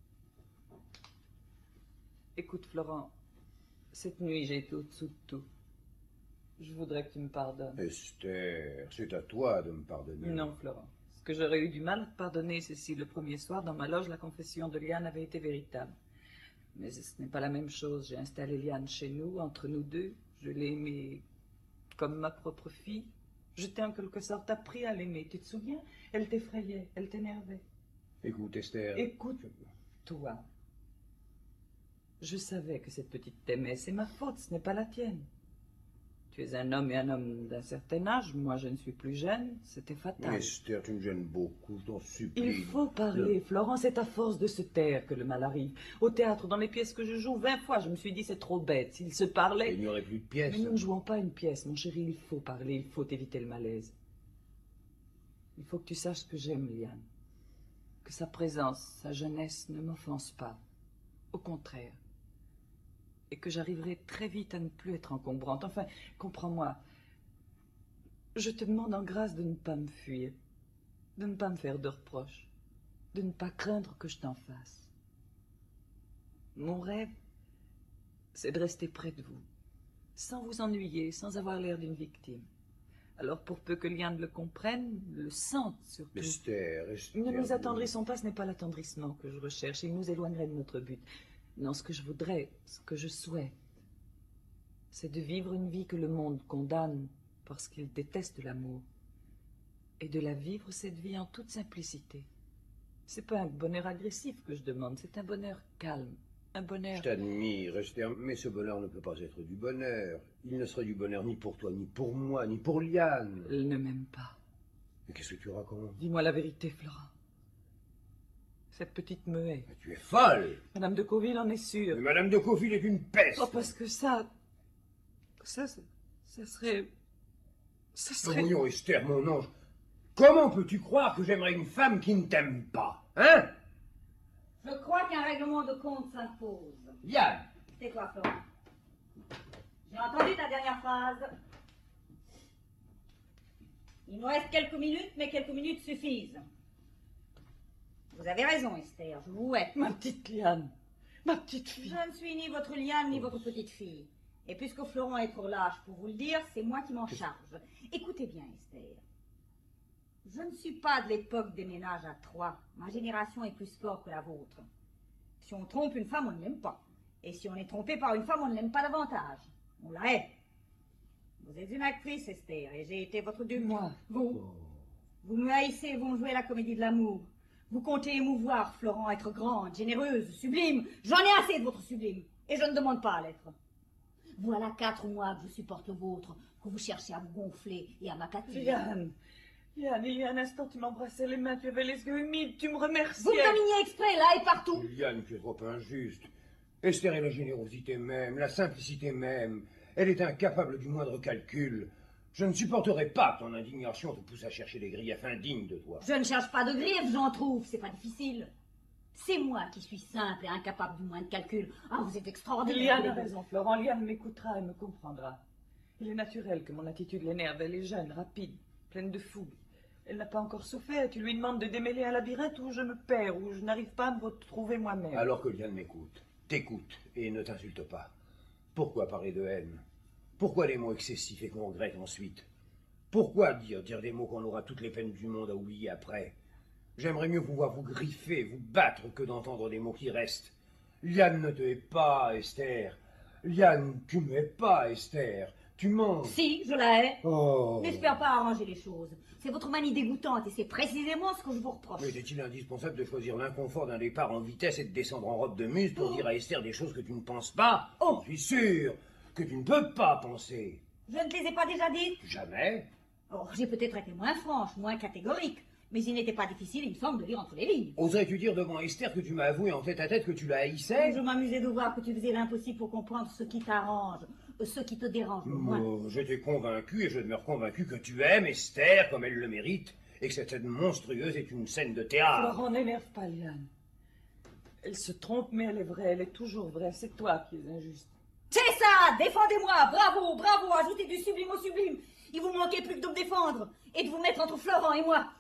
Écoute, Florent, cette nuit, j'ai été au-dessous de tout. Je voudrais que tu me pardonnes. Esther, c'est à toi de me pardonner. Non, Florent. Ce que j'aurais eu du mal à te pardonner, c'est si le premier soir, dans ma loge, la confession de Liane avait été véritable. Mais ce n'est pas la même chose. J'ai installé Liane chez nous, entre nous deux. Je l'ai aimée comme ma propre fille. Je t'ai en quelque sorte appris à l'aimer. Tu te souviens? Elle t'effrayait, elle t'énervait. Écoute, Esther. Écoute, toi. Je savais que cette petite t'aimait. C'est ma faute, ce n'est pas la tienne. Tu es un homme et un homme d'un certain âge. Moi, je ne suis plus jeune. C'était fatal. Esther, tu me gênes beaucoup, je t'en supplie. Il faut parler, Florent. C'est à force de se taire que le mal arrive. Au théâtre, dans les pièces que je joue, vingt fois, je me suis dit, c'est trop bête. S'il se parlait... Il n'y aurait plus de pièces. Mais nous ne jouons pas une pièce, mon chéri. Il faut parler, il faut éviter le malaise. Il faut que tu saches que j'aime Liane. Que sa présence, sa jeunesse ne m'offense pas. Au contraire. Et que j'arriverai très vite à ne plus être encombrante. Enfin, comprends-moi. Je te demande en grâce de ne pas me fuir, de ne pas me faire de reproches, de ne pas craindre que je t'en fasse. Mon rêve, c'est de rester près de vous, sans vous ennuyer, sans avoir l'air d'une victime. Alors, pour peu que Liane le comprenne, le sente surtout. Esther, Esther... Ne nous attendrissons pas, ce n'est pas l'attendrissement que je recherche, il nous éloignerait de notre but. Non, ce que je voudrais, ce que je souhaite, c'est de vivre une vie que le monde condamne parce qu'il déteste l'amour. Et de la vivre, cette vie, en toute simplicité. C'est pas un bonheur agressif que je demande, c'est un bonheur calme, un bonheur... Je t'admire, Esther, mais ce bonheur ne peut pas être du bonheur. Il ne serait du bonheur ni pour toi, ni pour moi, ni pour Liane. Elle ne m'aime pas. Mais qu'est-ce que tu racontes? Dis-moi la vérité, Florent. Cette petite muette. Mais tu es folle! Madame de Cauville en est sûre. Mais Madame de Cauville est une peste! Oh, parce que ça... Ça, ça, ça serait... Ça serait... Voyons, Esther, mon ange, comment peux-tu croire que j'aimerais une femme qui ne t'aime pas? Hein? Je crois qu'un règlement de compte s'impose. Liane! Tais-toi, Florent. J'ai entendu ta dernière phrase. Il nous reste quelques minutes, mais quelques minutes suffisent. Vous avez raison, Esther, je vous hais. Ma petite Liane, ma petite fille. Je ne suis ni votre Liane, ni votre petite fille. Et puisque Florent est trop lâche pour vous le dire, c'est moi qui m'en charge. Écoutez bien, Esther. Je ne suis pas de l'époque des ménages à trois. Ma génération est plus forte que la vôtre. Si on trompe une femme, on ne l'aime pas. Et si on est trompé par une femme, on ne l'aime pas davantage. On la hait. Vous êtes une actrice, Esther, et j'ai été votre dupe. Moi. Vous. Vous me haïssez, vous me jouez la comédie de l'amour. Vous comptez émouvoir Florent, être grande, généreuse, sublime. J'en ai assez de votre sublime. Et je ne demande pas à l'être. Voilà quatre mois que je supporte le vôtre, que vous cherchez à vous gonfler et à m'aplatir. Liane, Liane, il y a un instant, tu m'embrassais les mains, tu avais les yeux humides, tu me remerciais. Vous me dominiez exprès, là et partout. Liane, tu es trop injuste. Esther est la générosité même, la simplicité même. Elle est incapable du moindre calcul. Je ne supporterai pas que ton indignation te pousse à chercher des griefs indignes de toi. Je ne cherche pas de griefs, j'en trouve, c'est pas difficile. C'est moi qui suis simple et incapable du moindre calcul. Ah, vous êtes extraordinaire. Liane a raison, Florent. Liane m'écoutera et me comprendra. Il est naturel que mon attitude l'énerve. Elle est jeune, rapide, pleine de fougue. Elle n'a pas encore souffert. Tu lui demandes de démêler un labyrinthe où je me perds, où je n'arrive pas à me retrouver moi-même. Alors que Liane m'écoute, t'écoute et ne t'insulte pas. Pourquoi parler de haine? Pourquoi des mots excessifs et qu'on regrette ensuite? Pourquoi dire, dire des mots qu'on aura toutes les peines du monde à oublier après? J'aimerais mieux vous voir vous griffer, vous battre, que d'entendre des mots qui restent. Liane ne te hait pas, Esther. Liane, tu ne hais pas, Esther. Tu mens. Si, je la hais. Oh. N'espère pas arranger les choses. C'est votre manie dégoûtante et c'est précisément ce que je vous reproche. Mais est-il indispensable de choisir l'inconfort d'un départ en vitesse et de descendre en robe de muse pour Oh. dire à Esther des choses que tu ne penses pas? Oh. Je suis sûr que tu ne peux pas penser. Je ne te les ai pas déjà dites? Jamais. Oh, j'ai peut-être été moins franche, moins catégorique. Mais il n'était pas difficile, il me semble, de lire entre les lignes. Oserais-tu dire devant Esther que tu m'as avoué en tête à tête que tu la haïssais? Je m'amusais de voir que tu faisais l'impossible pour comprendre ce qui t'arrange, ce qui te dérange le moins. Oh, je t'ai convaincu et je demeure convaincu que tu aimes Esther comme elle le mérite et que cette scène monstrueuse est une scène de théâtre. Florent, n'énerve pas Liane. Elle se trompe, mais elle est vraie, elle est toujours vraie. C'est toi qui es injuste. C'est ça! Défendez-moi! Bravo, bravo! Ajoutez du sublime au sublime! Il vous manquait plus que de me défendre et de vous mettre entre Florent et moi.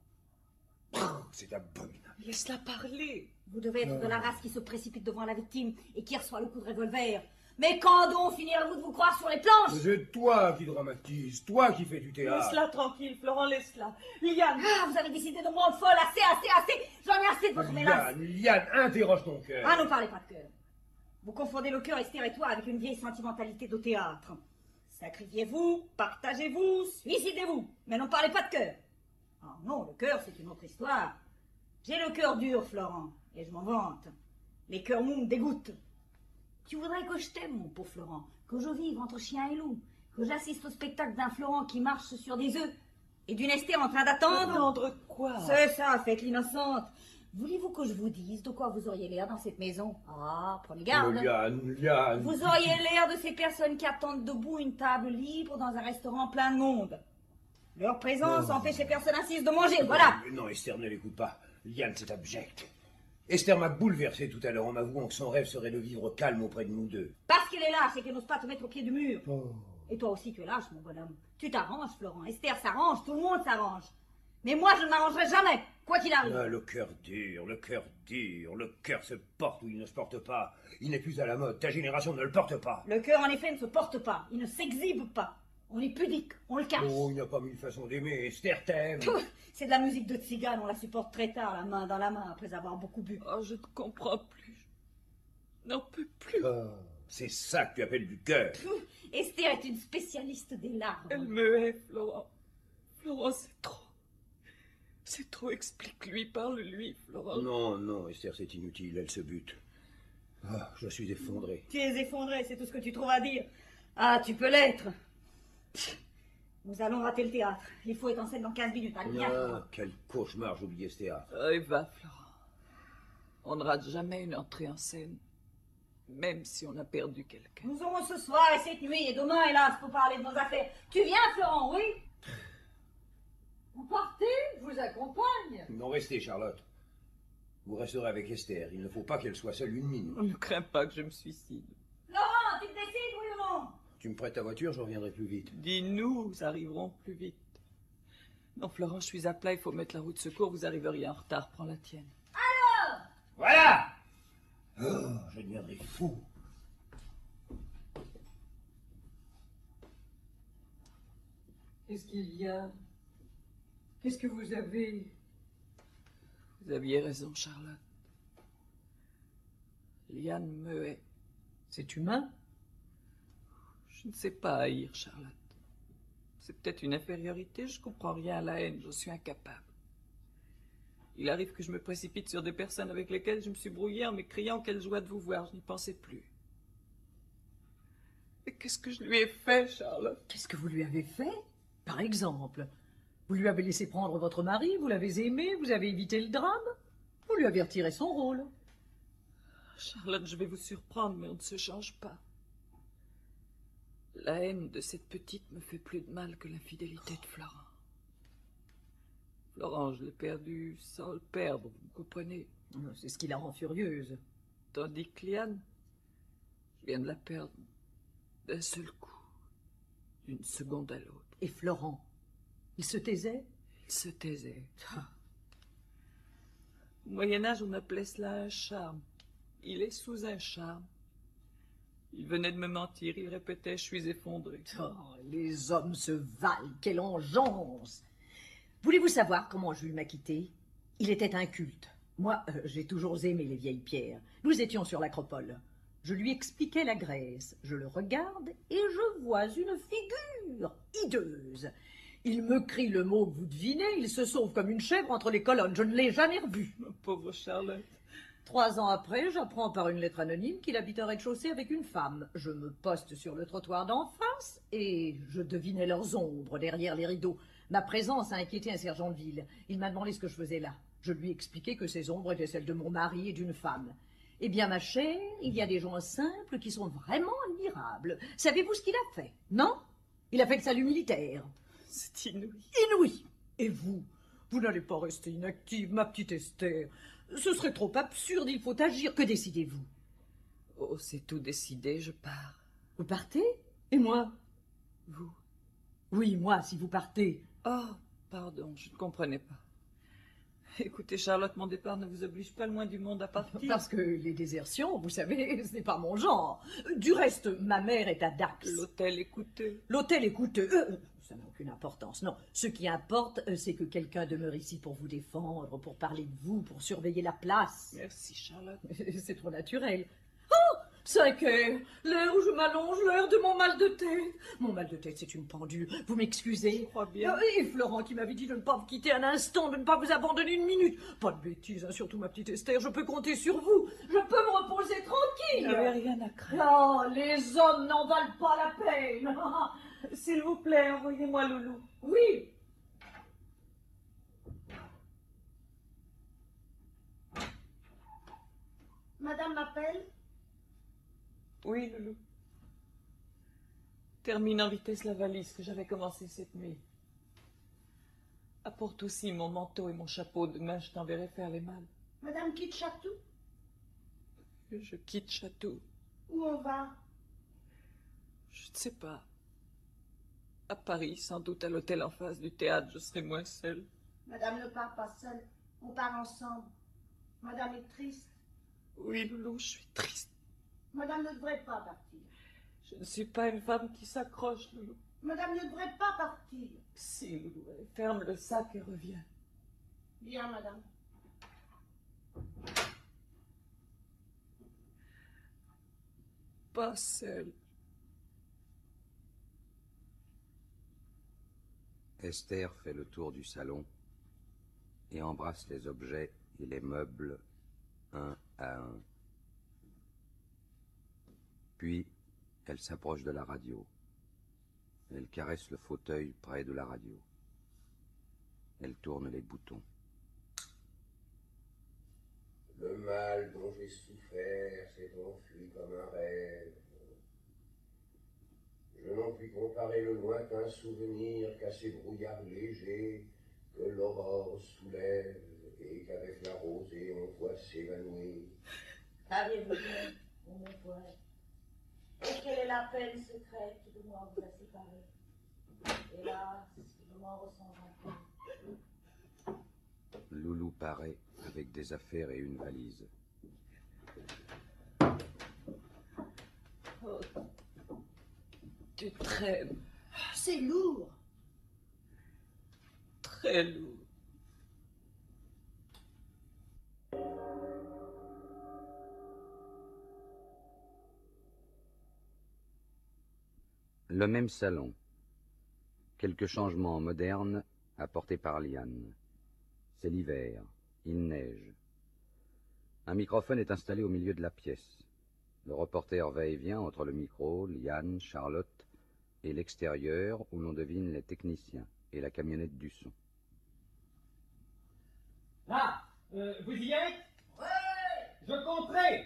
C'est abominable. Laisse-la parler. Vous devez être de la race qui se précipite devant la victime et qui reçoit le coup de revolver. Mais quand donc finirez-vous de vous croire sur les planches? C'est toi qui dramatise, toi qui fais du théâtre. Laisse-la tranquille, Florent, laisse-la. Liane. Ah, vous avez décidé de me rendre folle. Assez, assez, assez. J'en ai assez de votre mélasse. Liane, Liane, interroge ton cœur. Ah, ne parlez pas de cœur. Vous confondez le cœur Esther et toi avec une vieille sentimentalité de théâtre. Sacrifiez-vous, partagez-vous, suicidez-vous. Mais ne parlez pas de cœur. Ah non, le cœur, c'est une autre histoire. J'ai le cœur dur, Florent, et je m'en vante. Les cœurs mous me dégoûtent. Tu voudrais que je t'aime, mon pauvre Florent, que je vive entre chien et loup, que j'assiste au spectacle d'un Florent qui marche sur des œufs et d'une Esther en train d'attendre. Attendre quoi? C'est ça, faites l'innocente. Voulez-vous que je vous dise de quoi vous auriez l'air dans cette maison? Ah, prenez garde. Oh, Liane, Liane. Vous auriez l'air de ces personnes qui attendent debout une table libre dans un restaurant plein de monde. Leur présence Oh. empêche les personnes assises de manger, voilà. Mais non, Esther, ne l'écoute pas. Liane, c'est abject. Esther m'a bouleversé tout à l'heure en m'avouant que son rêve serait de vivre calme auprès de nous deux. Parce qu'elle est lâche et qu'elle n'ose pas te mettre au pied du mur. Oh. Et toi aussi, tu es lâche, mon bonhomme. Tu t'arranges, Florent. Esther s'arrange, tout le monde s'arrange. Mais moi, je ne m'arrangerai jamais, quoi qu'il arrive. Ah, le cœur dur, le cœur dur, le cœur se porte ou il ne se porte pas. Il n'est plus à la mode, ta génération ne le porte pas. Le cœur, en effet, ne se porte pas. Il ne s'exhibe pas. On est pudique, on le cache. Oh, il n'y a pas mille façons d'aimer, Esther t'aime. Pouf, c'est de la musique de tzigane, on la supporte très tard, la main dans la main, après avoir beaucoup bu. Oh, je ne comprends plus. Je n'en peux plus. Ah, C'est ça que tu appelles du cœur. Esther est une spécialiste des larmes. Elle me hait, Florent. Florent, c'est trop. C'est trop, explique-lui, parle-lui, Florent. Non, non, Esther, c'est inutile, elle se bute. Ah, je suis effondré. Tu es effondré, c'est tout ce que tu trouves à dire. Ah, tu peux l'être. Nous allons rater le théâtre. Il faut être en scène dans quinze minutes. Allez, viens. Ah, quel cauchemar, j'oubliais ce théâtre. Ah, et va, Florent. On ne rate jamais une entrée en scène, même si on a perdu quelqu'un. Nous aurons ce soir et cette nuit et demain, hélas, pour parler de nos affaires. Tu viens, Florent, oui? Vous partez? Je vous accompagne. Non, restez, Charlotte. Vous resterez avec Esther. Il ne faut pas qu'elle soit seule une minute. Ne crains pas que je me suicide. Florent, tu te décides, oui ou non? Tu me prêtes ta voiture, je reviendrai plus vite. Dis nous, nous arriverons plus vite. Non, Florent, je suis à plat, il faut mettre la roue de secours, vous arriveriez en retard. Prends la tienne. Voilà! Oh, je deviendrai fou. Qu'est-ce qu'il y a? Qu'est-ce que vous avez? Vous aviez raison, Charlotte. Liane me hait. C'est humain? Je ne sais pas haïr, Charlotte. C'est peut-être une infériorité, je comprends rien à la haine, je suis incapable. Il arrive que je me précipite sur des personnes avec lesquelles je me suis brouillée en m'écriant quelle joie de vous voir, je n'y pensais plus. Mais qu'est-ce que je lui ai fait, Charlotte? Qu'est-ce que vous lui avez fait? Par exemple, vous lui avez laissé prendre votre mari, vous l'avez aimé, vous avez évité le drame, vous lui avez retiré son rôle. Charlotte, je vais vous surprendre, mais on ne se change pas. La haine de cette petite me fait plus de mal que l'infidélité de Florent. Florent, je l'ai perdu sans le perdre, vous comprenez? C'est ce qui la rend furieuse. Tandis que Liane, je viens de la perdre d'un seul coup, d'une seconde à l'autre. Et Florent, il se taisait? Il se taisait. Au Moyen-Âge, on appelait cela un charme. Il est sous un charme. Il venait de me mentir, il répétait « je suis effondré ». Oh, les hommes se valent, quelle engeance! Voulez-vous savoir comment Jules m'a quitté? Il était inculte. Moi, euh, j'ai toujours aimé les vieilles pierres. Nous étions sur l'acropole. Je lui expliquais la Grèce. Je le regarde et je vois une figure hideuse. Il me crie le mot que vous devinez, il se sauve comme une chèvre entre les colonnes. Je ne l'ai jamais revu. Ma pauvre Charlotte. Trois ans après, j'apprends par une lettre anonyme qu'il habite un rez-de-chaussée avec une femme. Je me poste sur le trottoir d'en face et je devinais leurs ombres derrière les rideaux. Ma présence a inquiété un sergent de ville. Il m'a demandé ce que je faisais là. Je lui ai expliqué que ces ombres étaient celles de mon mari et d'une femme. Eh bien, ma chère, il y a des gens simples qui sont vraiment admirables. Savez-vous ce qu'il a fait? Non? Il a fait le salut militaire. C'est inouï. Inouï. Et vous? Vous n'allez pas rester inactive, ma petite Esther. Ce serait trop absurde, il faut agir. Que décidez-vous? Oh, c'est tout décidé, je pars. Vous partez? Et moi? Vous? Oui, moi, si vous partez. Oh, pardon, je ne comprenais pas. Écoutez, Charlotte, mon départ ne vous oblige pas le moins du monde à partir. Parce que les désertions, vous savez, ce n'est pas mon genre. Du reste, ma mère est à Dax. L'hôtel est coûteux. L'hôtel est coûteux. Euh, ça n'a aucune importance. Non, ce qui importe, euh, c'est que quelqu'un demeure ici pour vous défendre, pour parler de vous, pour surveiller la place. Merci, Charlotte. C'est trop naturel. Oh, cinq heures, l'heure où je m'allonge, l'heure de mon mal de tête. Mon mal de tête, c'est une pendule. Vous m'excusez? Je crois bien. Ah, et Florent qui m'avait dit de ne pas vous quitter un instant, de ne pas vous abandonner une minute. Pas de bêtises, hein, surtout ma petite Esther, je peux compter sur vous. Je peux me reposer tranquille. Il n'y avait rien à craindre. Oh, les hommes n'en valent pas la peine. S'il vous plaît, envoyez-moi Loulou. Oui. Madame m'appelle? Oui, Loulou. Termine en vitesse la valise que j'avais commencée cette nuit. Apporte aussi mon manteau et mon chapeau. Demain, je t'enverrai faire les malles. Madame quitte Chatou? Je quitte Château. Où on va? Je ne sais pas. À Paris, sans doute à l'hôtel en face du théâtre, je serai moins seule. Madame ne part pas seule. On part ensemble. Madame est triste. Oui, Loulou, je suis triste. Madame ne devrait pas partir. Je ne suis pas une femme qui s'accroche, Loulou. Madame ne devrait pas partir. Si, Loulou, allez, ferme le sac et reviens. Bien, madame. pas seule. Esther fait le tour du salon et embrasse les objets et les meubles un à un. Puis, elle s'approche de la radio. Elle caresse le fauteuil près de la radio. Elle tourne les boutons. Le mal dont j'ai souffert s'est enfui comme un rêve. Je n'en puis comparer le lointain souvenir qu'à ces brouillards légers que l'aurore soulève et qu'avec la rosée on voit s'évanouir. Avez-vous bien, mon poète? Et quelle est la peine secrète qui de moi vous a séparés? Hélas, je m'en ressens encore. Loulou paraît avec des affaires et une valise. Oh, tu traînes. C'est lourd. Très lourd. Le même salon. Quelques changements modernes apportés par Liane. C'est l'hiver. Il neige. Un microphone est installé au milieu de la pièce. Le reporter va et vient entre le micro, Liane, Charlotte et l'extérieur où l'on devine les techniciens et la camionnette du son. Là, euh, vous y êtes? Ouais. Je compterai.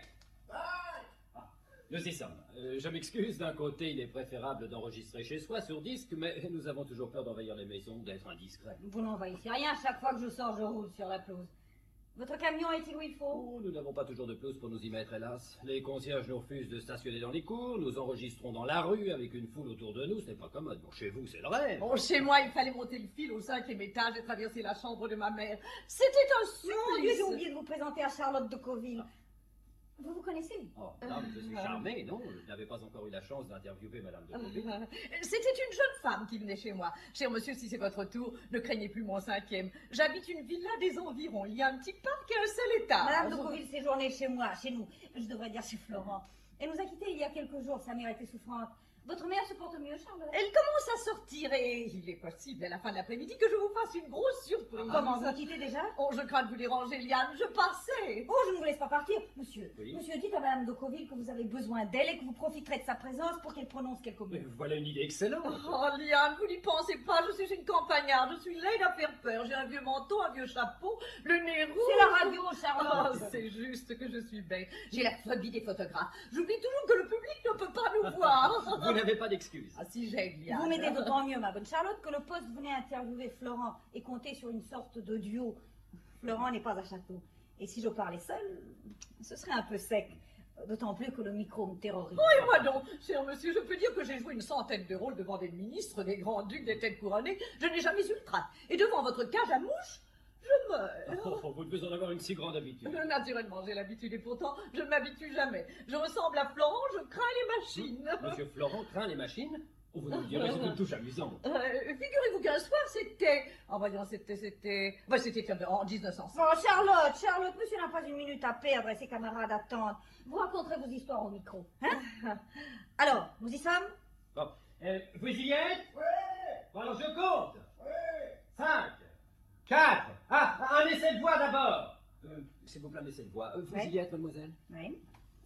Ah, nous y sommes. Euh, je m'excuse, d'un côté, il est préférable d'enregistrer chez soi sur disque, mais nous avons toujours peur d'envahir les maisons, d'être indiscrets. Vous n'envahissez rien, chaque fois que je sors, je roule sur la pelouse. Votre camion est-il où il faut? Oh, nous n'avons pas toujours de pelouse pour nous y mettre, hélas. Les concierges nous refusent de stationner dans les cours, nous enregistrons dans la rue avec une foule autour de nous, ce n'est pas commode. Bon, chez vous, c'est le rêve. Bon, chez moi, il fallait monter le fil au cinquième étage et traverser la chambre de ma mère. C'était un Mon Dieu, j'ai supplice. oublié de vous présenter à Charlotte de Coville. Vous vous connaissez? Oh, madame, je suis charmé, non? Je n'avais pas encore eu la chance d'interviewer madame de Coville. C'était une jeune femme qui venait chez moi. Cher monsieur, si c'est votre tour, ne craignez plus mon cinquième. J'habite une villa des environs. Il y a un petit parc et un seul étage. Madame de Coville séjournait chez moi, chez nous. Je devrais dire chez Florent. Elle nous a quittés il y a quelques jours, sa mère était souffrante. Votre mère se porte mieux, Charlotte? Elle commence à sortir et il est possible à la fin de l'après-midi que je vous fasse une grosse surprise. Comment, vous quittez déjà? Oh, je crains de vous déranger, Liane, je passais. Oh, je ne vous laisse pas partir. Monsieur, Oui. monsieur, dites à madame de Coville que vous avez besoin d'elle et que vous profiterez de sa présence pour qu'elle prononce quelques mots. Mais voilà une idée excellente. Oh, Liane, vous n'y pensez pas, je suis une campagnarde, je suis laide à faire peur. J'ai un vieux manteau, un vieux chapeau, le nez rouge. C'est la radio, Oh, Charlotte. c'est juste que je suis belle. J'ai la phobie des photographes. J'oublie toujours que le public ne peut pas nous voir. Vous n'avez pas d'excuse. Ah si, j'ai Liane. Vous m'aidez d'autant mieux, ma bonne Charlotte, que le poste venait interviewer Florent et compter sur une sorte de duo. Florent n'est pas à château. Et si je parlais seule, ce serait un peu sec. D'autant plus que le micro me terrorise. Et moi donc, cher monsieur, je peux dire que j'ai joué une centaine de rôles devant des ministres, des grands-ducs, des têtes couronnées. Je n'ai jamais eu le trac. Et devant votre cage à mouches, je meurs. Oh, vous devez en avoir une si grande habitude. Naturellement, j'ai l'habitude et pourtant, je ne m'habitue jamais. Je ressemble à Florent, je crains les machines. Monsieur Florent craint les machines? Oh, vous nous le direz, c'est une touche amusante. Euh, Figurez-vous qu'un soir, c'était... En voyant, c'était... C'était... Bah, c'était en dix-neuf cent cinq. Oh, Charlotte, Charlotte, monsieur n'a pas une minute à perdre et ses camarades attendent. Vous raconterez vos histoires au micro. Hein? Alors, nous y sommes? Bon, euh, vous y êtes? Oui. Bon, alors je compte. Oui. Cinq, quatre, ah, un essai de voix d'abord. Euh, S'il vous plaît, un essai de voix. Euh, vous Oui. y êtes, mademoiselle? Oui.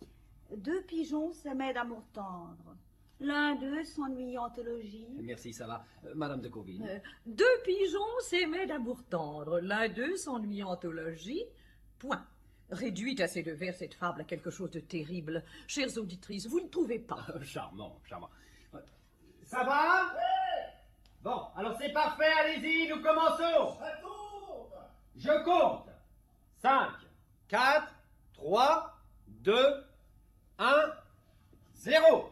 Deux pigeons s'aimaient d'amour tendre. L'un d'eux s'ennuyait en théologie. Merci, ça va. Euh, madame de Coville. Euh, deux pigeons s'aimaient d'amour tendre. L'un d'eux s'ennuyait en théologie. Point. Réduite à ces deux vers, cette fable a quelque chose de terrible. Chères auditrices, vous ne trouvez pas? Euh, charmant, charmant. Ouais. Ça va? Oui. Bon, alors c'est parfait, allez-y, nous commençons. Ça tourne. Je compte. Cinq, quatre, trois, deux, un, zéro.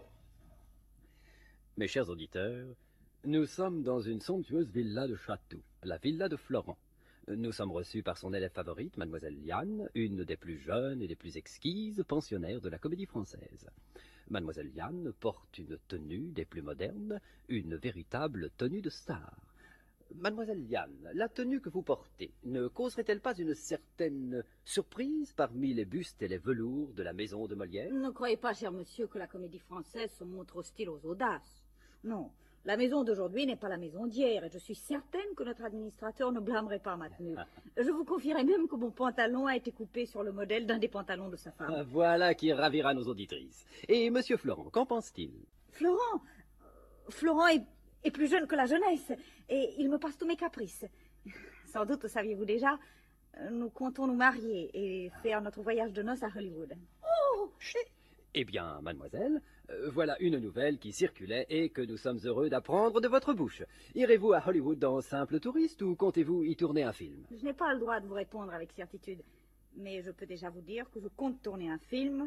Mes chers auditeurs, nous sommes dans une somptueuse villa de château, la villa de Florent. Nous sommes reçus par son élève favorite, mademoiselle Liane, une des plus jeunes et des plus exquises pensionnaires de la Comédie Française. Mademoiselle Liane porte une tenue des plus modernes, une véritable tenue de star. Mademoiselle Liane, la tenue que vous portez ne causerait-elle pas une certaine surprise parmi les bustes et les velours de la maison de Molière? Ne croyez pas, cher monsieur, que la comédie française se montre hostile aux audaces. Non, la maison d'aujourd'hui n'est pas la maison d'hier, et je suis certaine que notre administrateur ne blâmerait pas ma tenue. Je vous confierai même que mon pantalon a été coupé sur le modèle d'un des pantalons de sa femme. Voilà qui ravira nos auditrices. Et monsieur Florent, qu'en pense-t-il? Florent Florent est, est plus jeune que la jeunesse, et il me passe tous mes caprices. Sans doute, saviez-vous déjà, nous comptons nous marier et faire notre voyage de noces à Hollywood. Oh! Eh bien, mademoiselle, euh, voilà une nouvelle qui circulait et que nous sommes heureux d'apprendre de votre bouche. Irez-vous à Hollywood en simple touriste ou comptez-vous y tourner un film? Je n'ai pas le droit de vous répondre avec certitude, mais je peux déjà vous dire que je compte tourner un film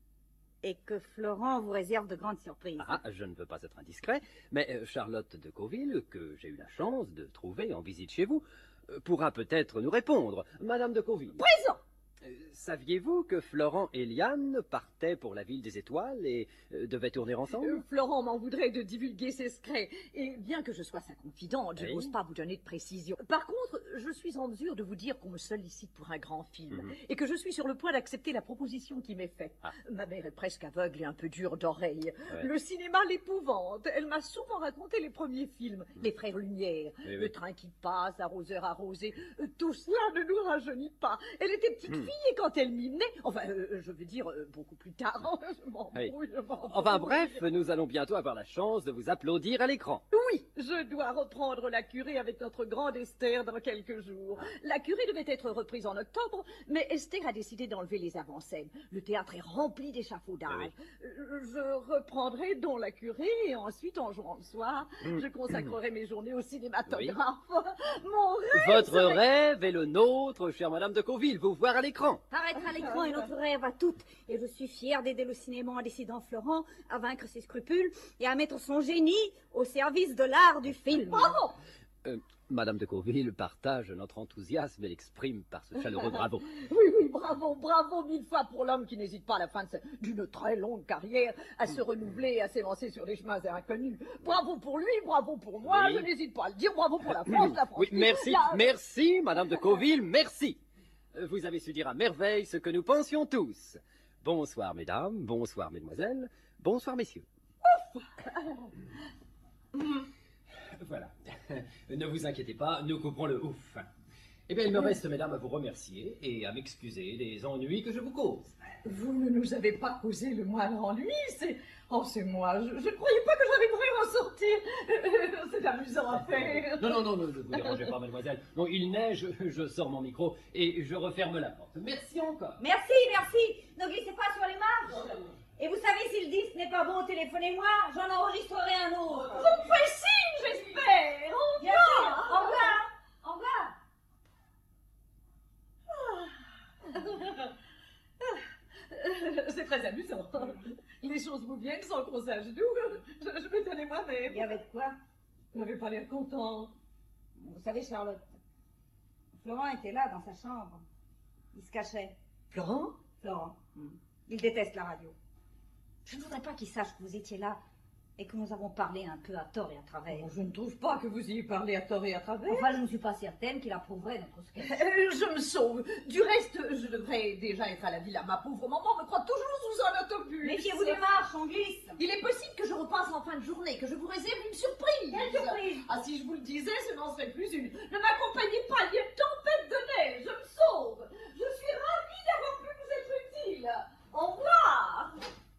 et que Florent vous réserve de grandes surprises. Ah, je ne veux pas être indiscret, mais euh, Charlotte de Cauville, que j'ai eu la chance de trouver en visite chez vous, euh, pourra peut-être nous répondre. Madame de Cauville. Présent! Euh, Saviez-vous que Florent et Liane partaient pour la ville des étoiles et euh, devaient tourner ensemble? Euh, Florent m'en voudrait de divulguer ses secrets. Et bien que je sois sa confidente, je Oui. n'ose pas vous donner de précision. Par contre, je suis en mesure de vous dire qu'on me sollicite pour un grand film. Mhm. Et que je suis sur le point d'accepter la proposition qui m'est faite. Ah. Ma mère est presque aveugle et un peu dure d'oreille. Ouais. Le cinéma l'épouvante. Elle m'a souvent raconté les premiers films. Les Frères Lumière, Oui, Le oui. train qui passe, Arroseur arrosé. Euh, Tout cela ne nous rajeunit pas. Elle était petite Hmm. fille et quand elle m'y menait, enfin, euh, je veux dire, euh, beaucoup plus tard. je m'embrouille, Oui. je m'embrouille. Enfin bref, nous allons bientôt avoir la chance de vous applaudir à l'écran. Oui, je dois reprendre la curée avec notre grande Esther dans quelques jours. La curée devait être reprise en octobre, mais Esther a décidé d'enlever les avant-scènes. Le théâtre est rempli d'échafaudages. Euh, Je reprendrai donc la curée et ensuite, en jouant le soir, je consacrerai mes journées au cinématographe. Mon rêve Votre serait- rêve est le nôtre, chère Madame de Cauville, vous voir à l'écran. Paraître à l'écran est notre rêve à toutes, et je suis fière d'aider le cinéma en décidant Florent à vaincre ses scrupules et à mettre son génie au service de l'art du film. Bravo! Euh, Madame de Cauville partage notre enthousiasme et l'exprime par ce chaleureux bravo. Oui, oui, bravo, bravo mille fois pour l'homme qui n'hésite pas à la fin de sa- d'une très longue carrière à se renouveler et à s'élancer sur des chemins inconnus. Bravo pour lui, bravo pour moi, Oui. je n'hésite pas à le dire, bravo pour la France, la France. Oui, merci, La- merci, Madame de Cauville, merci. Euh, Vous avez su dire à merveille ce que nous pensions tous. Bonsoir, mesdames, bonsoir, mesdemoiselles, bonsoir, messieurs. Voilà. Ne vous inquiétez pas, nous couperons le ouf. Eh bien, il me reste, mesdames, à vous remercier et à m'excuser des ennuis que je vous cause. Vous ne nous avez pas causé le moindre ennui, c'est... Oh, c'est moi, je ne croyais pas que j'arriverais à m'en sortir. Euh, C'est amusant à faire. Non, non, non, ne ne vous dérangez pas, mademoiselle. Non, il neige, je sors mon micro et je referme la porte. Merci encore. Merci, merci. Ne glissez pas sur les marches. Et vous savez, si le disque n'est pas bon, téléphonez-moi, j'en enregistrerai un autre. Vous me faites signe, j'espère. Au Bien sûr. Au revoir. Au revoir. C'est très amusant. Les choses vous viennent sans qu'on sache d'où. Je, je m'étonnais moi-même. Il y avait de quoi? Vous n'avez pas l'air content. Vous savez, Charlotte, Florent était là dans sa chambre. Il se cachait. Florent? Florent. Il déteste la radio. Je ne voudrais pas qu'il sache que vous étiez là et que nous avons parlé un peu à tort et à travers. Je ne trouve pas que vous ayez parlé à tort et à travers. Enfin, je ne suis pas certaine qu'il approuverait notre sketch. Euh, je me sauve. Du reste, je devrais déjà être à la villa. Ma pauvre maman me croit toujours sous un autobus. Méfiez-vous des marches, on glisse. Il est possible que je repasse en fin de journée, que je vous réserve une surprise. Quelle surprise? Ah, si je vous le disais, ce n'en serait plus une. Ne m'accompagnez pas, il y a une tempête de neige. Je me sauve. Je suis ravie d'avoir pu vous être utile. Au revoir.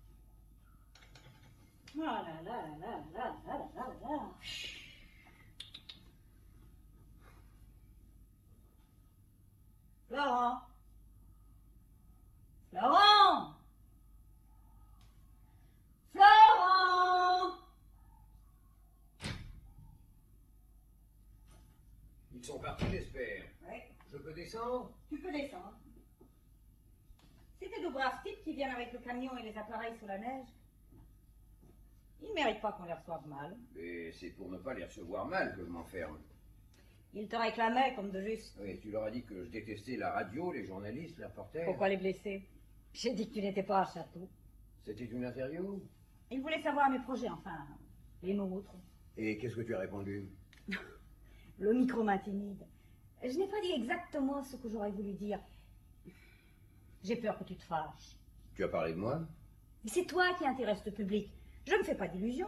Oh là là là là là là là là. Florent. Florent. Florent. Ils sont partis, j'espère. Oui, Je peux descendre? tu peux descendre. C'était de braves types qui viennent avec le camion et les appareils sous la neige. Ils ne méritent pas qu'on les reçoive mal. Et c'est pour ne pas les recevoir mal que je m'enferme. Ils te réclamaient comme de juste. Oui, tu leur as dit que je détestais la radio, les journalistes, les reporters. Pourquoi les blesser? J'ai dit que tu n'étais pas à Château. C'était une interview? Ils voulaient savoir mes projets, enfin, les nôtres. Et qu'est-ce que tu as répondu? Le micro m'intimide. Je n'ai pas dit exactement ce que j'aurais voulu dire. J'ai peur que tu te fâches. Tu as parlé de moi? Mais c'est toi qui intéresse le public. Je ne me fais pas d'illusions.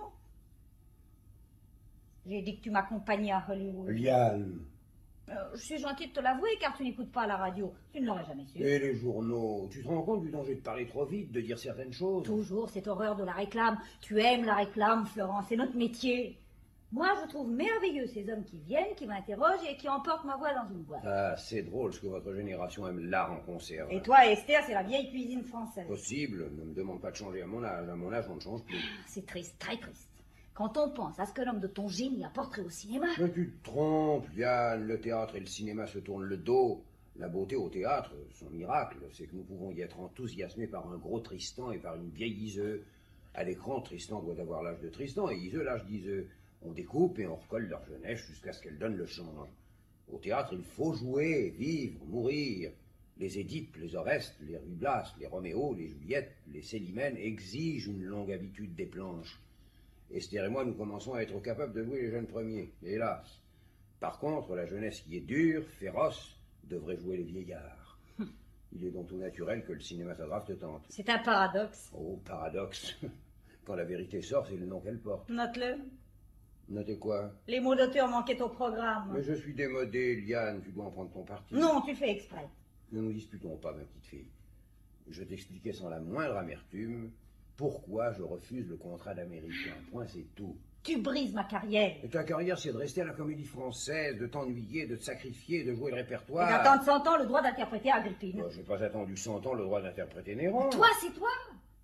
J'ai dit que tu m'accompagnais à Hollywood. Liane. Euh, je suis gentille de te l'avouer, car tu n'écoutes pas la radio. Tu ne l'aurais jamais su. Et les journaux? Tu te rends compte du danger de parler trop vite, de dire certaines choses? Toujours cette horreur de la réclame. Tu aimes la réclame, Florent, c'est notre métier. Moi, je trouve merveilleux ces hommes qui viennent, qui m'interrogent et qui emportent ma voix dans une boîte. Ah, c'est drôle ce que votre génération aime l'art en conserve. Et toi, Esther, c'est la vieille cuisine française. Possible, ne me demande pas de changer à mon âge. À mon âge, on ne change plus. C'est triste, très triste. Quand on pense à ce que l'homme de ton génie apporterait au cinéma... Mais tu te trompes, Liane. Le théâtre et le cinéma se tournent le dos. La beauté au théâtre, son miracle, c'est que nous pouvons y être enthousiasmés par un gros Tristan et par une vieille Yseult. À l'écran, Tristan doit avoir l'âge de Tristan et Yseult l'âge d'Yseult. On découpe et on recolle leur jeunesse jusqu'à ce qu'elle donne le change. Au théâtre, il faut jouer, vivre, mourir. Les Édipes, les Orestes, les Ruy-Blas, les Roméo, les Juliettes, les Célimènes exigent une longue habitude des planches. Esther et moi, nous commençons à être capables de jouer les jeunes premiers, hélas. Par contre, la jeunesse qui est dure, féroce, devrait jouer les vieillards. Il est donc tout naturel que le cinématographe te tente. C'est un paradoxe. Oh, paradoxe. Quand la vérité sort, c'est le nom qu'elle porte. Note-le. Notez quoi? Les mots d'auteur manquaient au programme. Mais je suis démodé, Liane, tu dois en prendre ton parti. Non, tu fais exprès. Ne nous disputons pas, ma petite fille. Je t'expliquais sans la moindre amertume pourquoi je refuse le contrat d'américain. Point, c'est tout. Tu brises ma carrière. Et ta carrière, c'est de rester à la Comédie Française, de t'ennuyer, de te sacrifier, de jouer le répertoire. Et d'attendre cent ans le droit d'interpréter Agrippine. Bon, j'ai pas attendu cent ans le droit d'interpréter Néron. Toi, c'est toi.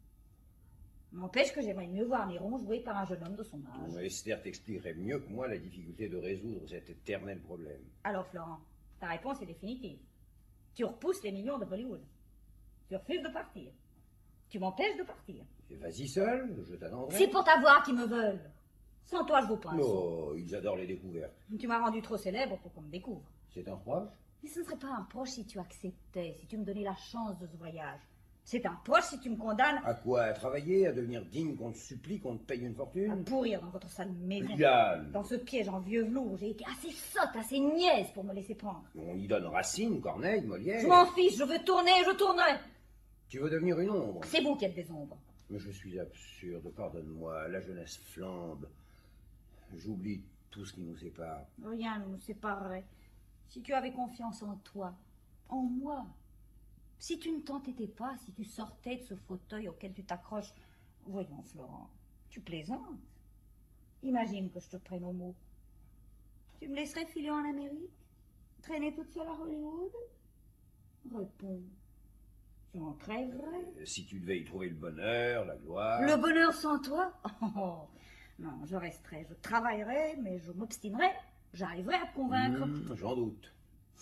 N'empêche que j'aimerais mieux voir Néron joué par un jeune homme de son âge. Bon, Esther t'expliquerait mieux que moi la difficulté de résoudre cet éternel problème. Alors, Florent, ta réponse est définitive. Tu repousses les millions de Hollywood. Tu refuses de partir. Tu m'empêches de partir. Et vas-y seul, je t'attendrai. C'est pour t'avoir qu'ils me veulent. Sans toi, je vaux pas un sou. Oh, ils adorent les découvertes. Tu m'as rendu trop célèbre pour qu'on me découvre. C'est un proche? Mais ce ne serait pas un proche si tu acceptais, si tu me donnais la chance de ce voyage. C'est un proche si tu me condamnes... À quoi? À travailler? À devenir digne qu'on te supplie, qu'on te paye une fortune? À pourrir dans votre sale maison. Liane. Dans ce piège en vieux velours, j'ai été assez sotte, assez niaise pour me laisser prendre. On y donne Racine, Corneille, Molière. Je m'en fiche, je veux tourner, je tournerai. Tu veux devenir une ombre? C'est vous qui êtes des ombres. Mais je suis absurde, pardonne-moi, la jeunesse flambe. J'oublie tout ce qui nous sépare. Rien ne nous séparerait. Si tu avais confiance en toi, en moi, si tu ne t'entêtais pas, si tu sortais de ce fauteuil auquel tu t'accroches... Voyons, Florent, tu plaisantes. Imagine que je te prenne au mot. Tu me laisserais filer en Amérique? Traîner toute seule à Hollywood? Réponds. J'en crèverais. Si tu devais y trouver le bonheur, la gloire... Le bonheur sans toi? Oh, non, je resterai, je travaillerai, mais je m'obstinerai. J'arriverai à te convaincre. Mmh, j'en doute.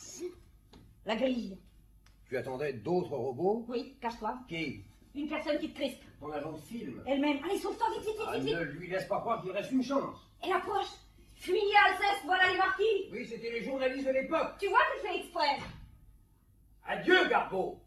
La grille. Tu attendais d'autres robots? Oui, cache-toi. Qui? Une personne qui te crispe. Ton agent de film. Elle-même. Allez, sauve-toi, vite, vite, vite, Ah, vite. ne lui laisse pas croire qu'il reste une chance. Elle approche. Fuyez, Alceste, voilà les marquis. Oui, c'était les journalistes de l'époque. Tu vois que je fais exprès. Adieu, Garbeau.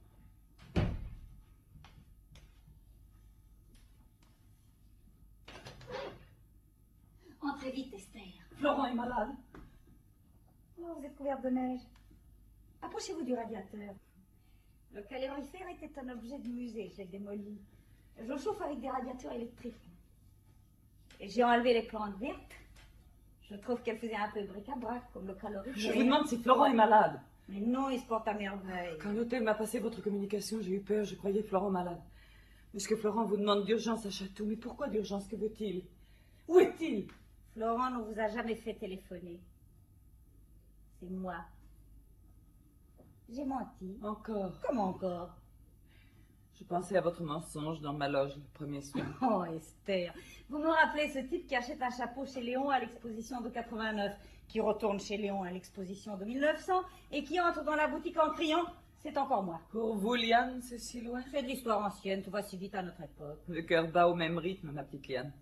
Entrez vite, Esther. Florent est malade. Oh, vous êtes couverte de neige. Approchez-vous du radiateur. Le calorifère était un objet de musée, j'ai démoli. Je chauffe avec des radiateurs électriques. Et j'ai enlevé les plantes vertes. Je trouve qu'elles faisaient un peu bric-à-brac, comme le calorifère. Je vous demande si Florent est malade. Mais non, il se porte à merveille. Quand l'hôtel m'a passé votre communication, j'ai eu peur, je croyais Florent malade. Puisque Florent vous demande d'urgence à Château. Mais pourquoi d'urgence? Que veut-il? Où est-il? Florent ne vous a jamais fait téléphoner. C'est moi. J'ai menti. Encore? Comment encore? Je pensais à votre mensonge dans ma loge le premier soir. Oh, Esther, vous me rappelez ce type qui achète un chapeau chez Léon à l'exposition de quatre-vingt-neuf, qui retourne chez Léon à l'exposition de mille neuf cents et qui entre dans la boutique en criant « C'est encore moi ». Pour vous, Liane, c'est si loin? C'est de l'histoire ancienne, tout va si vite à notre époque. Le cœur bat au même rythme, ma petite Liane.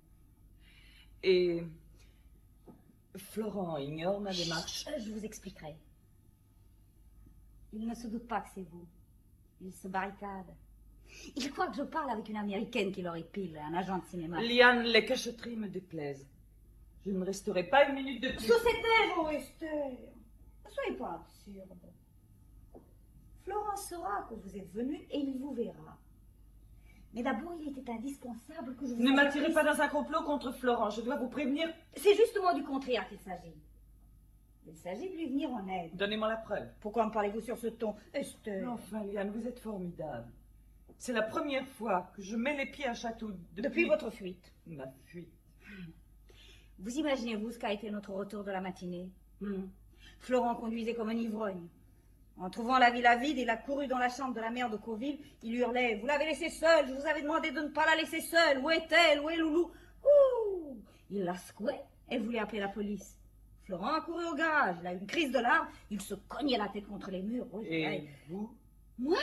Et Florent ignore ma démarche. Chut, je vous expliquerai. Il ne se doute pas que c'est vous. Il se barricade. Il croit que je parle avec une américaine qui leur épile, un agent de cinéma. Liane, les cacheteries me déplaisent. Je ne resterai pas une minute de plus. Sous cette neige, oh Esther, ne soyez pas absurde. Florent saura que vous êtes venu et il vous verra. Mais d'abord, il était indispensable que je vous... Ne m'attirez pas dans un complot contre Florent, je dois vous prévenir. C'est justement du contraire qu'il s'agit. Il s'agit de lui venir en aide. Donnez-moi la preuve. Pourquoi me parlez-vous sur ce ton, Esther? Enfin, Liane, vous êtes formidable. C'est la première fois que je mets les pieds à Château depuis... Depuis votre fuite. Ma fuite. Vous imaginez-vous ce qu'a été notre retour de la matinée? hmm. Florent conduisait comme un ivrogne. En trouvant la villa vide, il a couru dans la chambre de la mère de Coville. Il hurlait « Vous l'avez laissée seule, je vous avais demandé de ne pas la laisser seule. Où est-elle? Où est Loulou ?» Ouh! Il la secouait et voulait appeler la police. Florent a couru au garage, il a eu une crise de larmes, il se cognait la tête contre les murs. Oh, et vous? Moi?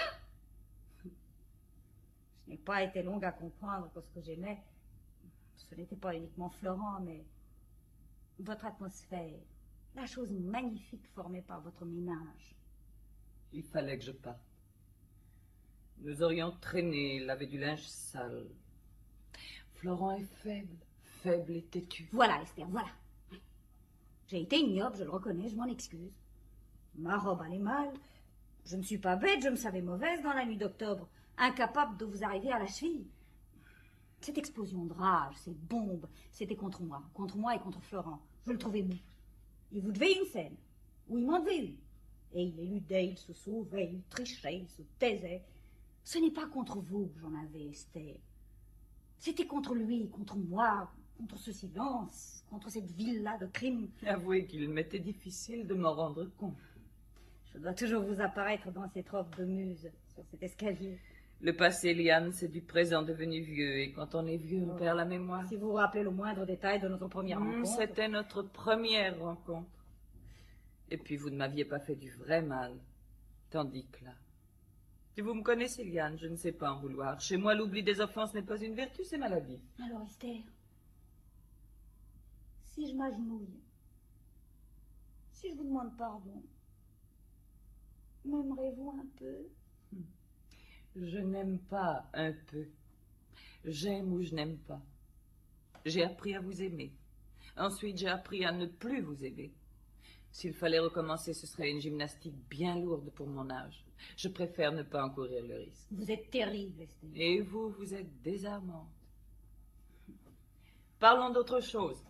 Je n'ai pas été longue à comprendre que ce que j'aimais, ce n'était pas uniquement Florent, mais votre atmosphère, la chose magnifique formée par votre ménage. Il fallait que je parte. Nous aurions traîné, lavé du linge sale. Florent est faible, faible et têtu. Voilà, Esther, voilà. J'ai été ignoble, je le reconnais, je m'en excuse. Ma robe allait mal. Je ne suis pas bête, je me savais mauvaise dans la nuit d'octobre, incapable de vous arriver à la cheville. Cette explosion de rage, ces bombes, c'était contre moi, contre moi et contre Florent. Je le trouvais mou. Il vous devait une scène, ou il m'en devait une. Et il éludait, il se sauvait, il trichait, il se taisait. Ce n'est pas contre vous que j'en avais, Esther. C'était contre lui, contre moi, contre ce silence, contre cette ville-là de crime. Avouez qu'il m'était difficile de m'en rendre compte. Je dois toujours vous apparaître dans cette robe de muse, sur cet escalier. Le passé, Liane, c'est du présent devenu vieux, et quand on est vieux, on Oh. perd la mémoire. Si vous vous rappelez le moindre détail de notre première Mmh, rencontre. C'était notre première rencontre. Et puis vous ne m'aviez pas fait du vrai mal, tandis que là... Si vous me connaissez, Liane, je ne sais pas en vouloir. Chez moi, l'oubli des offenses n'est pas une vertu, c'est maladie. Alors, Esther, si je m'agenouille, si je vous demande pardon, m'aimerez-vous un peu? Je n'aime pas un peu. J'aime ou je n'aime pas. J'ai appris à vous aimer. Ensuite, j'ai appris à ne plus vous aimer. S'il fallait recommencer, ce serait une gymnastique bien lourde pour mon âge. Je préfère ne pas encourir le risque. Vous êtes terrible, Esther. Et vous, vous êtes désarmante. Parlons d'autre chose.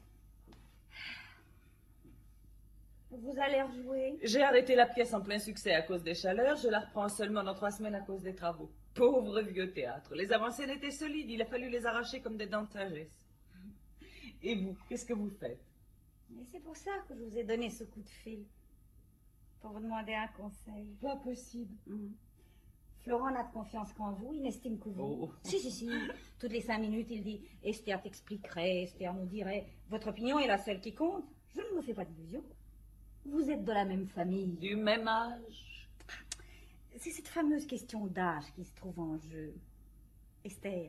Vous allez rejouer? J'ai arrêté la pièce en plein succès à cause des chaleurs. Je la reprends seulement dans trois semaines à cause des travaux. Pauvre vieux théâtre. Les avancées étaient solides. Il a fallu les arracher comme des dents de sagesse. Et vous, qu'est-ce que vous faites? Et c'est pour ça que je vous ai donné ce coup de fil. Pour vous demander un conseil. Pas possible. Mmh. Florent n'a de confiance qu'en vous, il n'estime que vous. Oh. Si, si, si. Toutes les cinq minutes, il dit « Esther t'expliquerait, Esther nous dirait. Votre opinion est la seule qui compte. Je ne me fais pas d'illusions. Vous êtes de la même famille. » Du même âge. C'est cette fameuse question d'âge qui se trouve en jeu. Esther,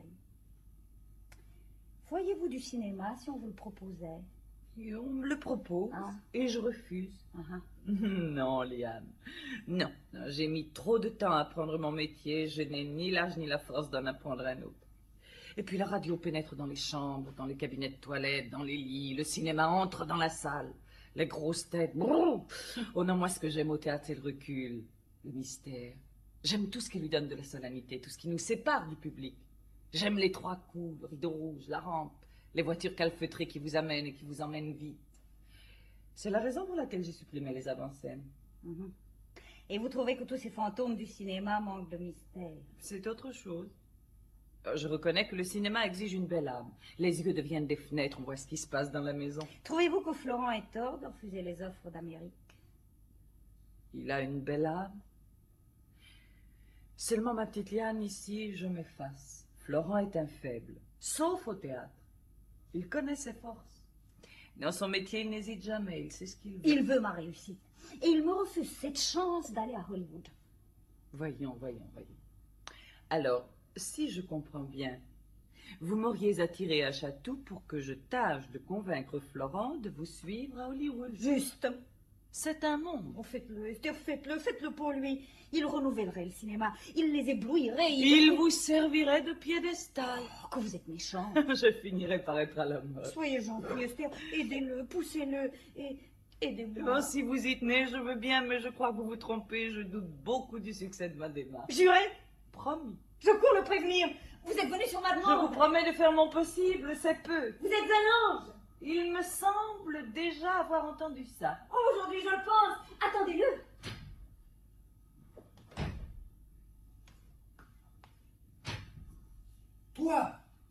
voyez-vous du cinéma si on vous le proposait? Et on me le propose Ah. et je refuse. Uh-huh. Non, Liane. Non, non, j'ai mis trop de temps à apprendre mon métier. Je n'ai ni l'âge ni la force d'en apprendre un autre. Et puis la radio pénètre dans les chambres, dans les cabinets de toilette, dans les lits. Le cinéma entre dans la salle. Les grosses têtes. Brrr. Oh non, moi ce que j'aime au théâtre, c'est le recul, le mystère. J'aime tout ce qui lui donne de la solennité, tout ce qui nous sépare du public. J'aime les trois coups, le rideau rouge, la rampe, les voitures calfeutrées qui vous amènent et qui vous emmènent vite. C'est la raison pour laquelle j'ai supprimé les avant-scènes. Mhm. Et vous trouvez que tous ces fantômes du cinéma manquent de mystère? C'est autre chose. Euh, Je reconnais que le cinéma exige une belle âme. Les yeux deviennent des fenêtres, on voit ce qui se passe dans la maison. Trouvez-vous que Florent ait tort de refuser les offres d'Amérique? Il a une belle âme. Seulement, ma petite Liane, ici, je m'efface. Florent est un faible, sauf au théâtre. Il connaît ses forces. Dans son métier, il n'hésite jamais, il sait ce qu'il veut. Il veut ma réussite. Et il me refuse cette chance d'aller à Hollywood. Voyons, voyons, voyons. Alors, si je comprends bien, vous m'auriez attiré à Château pour que je tâche de convaincre Florent de vous suivre à Hollywood. Juste. C'est un monde. Oh, faites-le, Esther, faites-le, faites-le pour lui. Il renouvellerait le cinéma, il les éblouirait. Il, il vous servirait de piédestal. Oh, que vous êtes méchant. Je finirai par être à la mode. Soyez gentil, Esther, aidez-le, poussez-le et aidez-moi. Bon, si vous y tenez, je veux bien, mais je crois que vous vous trompez. Je doute beaucoup du succès de ma démarche. Juré? Promis. Je cours le prévenir. Vous êtes venu sur ma Je demande. vous promets de faire mon possible, c'est peu. Vous êtes un ange. Il me semble déjà avoir entendu ça. Oh, aujourd'hui, je le pense. Attendez-le. Toi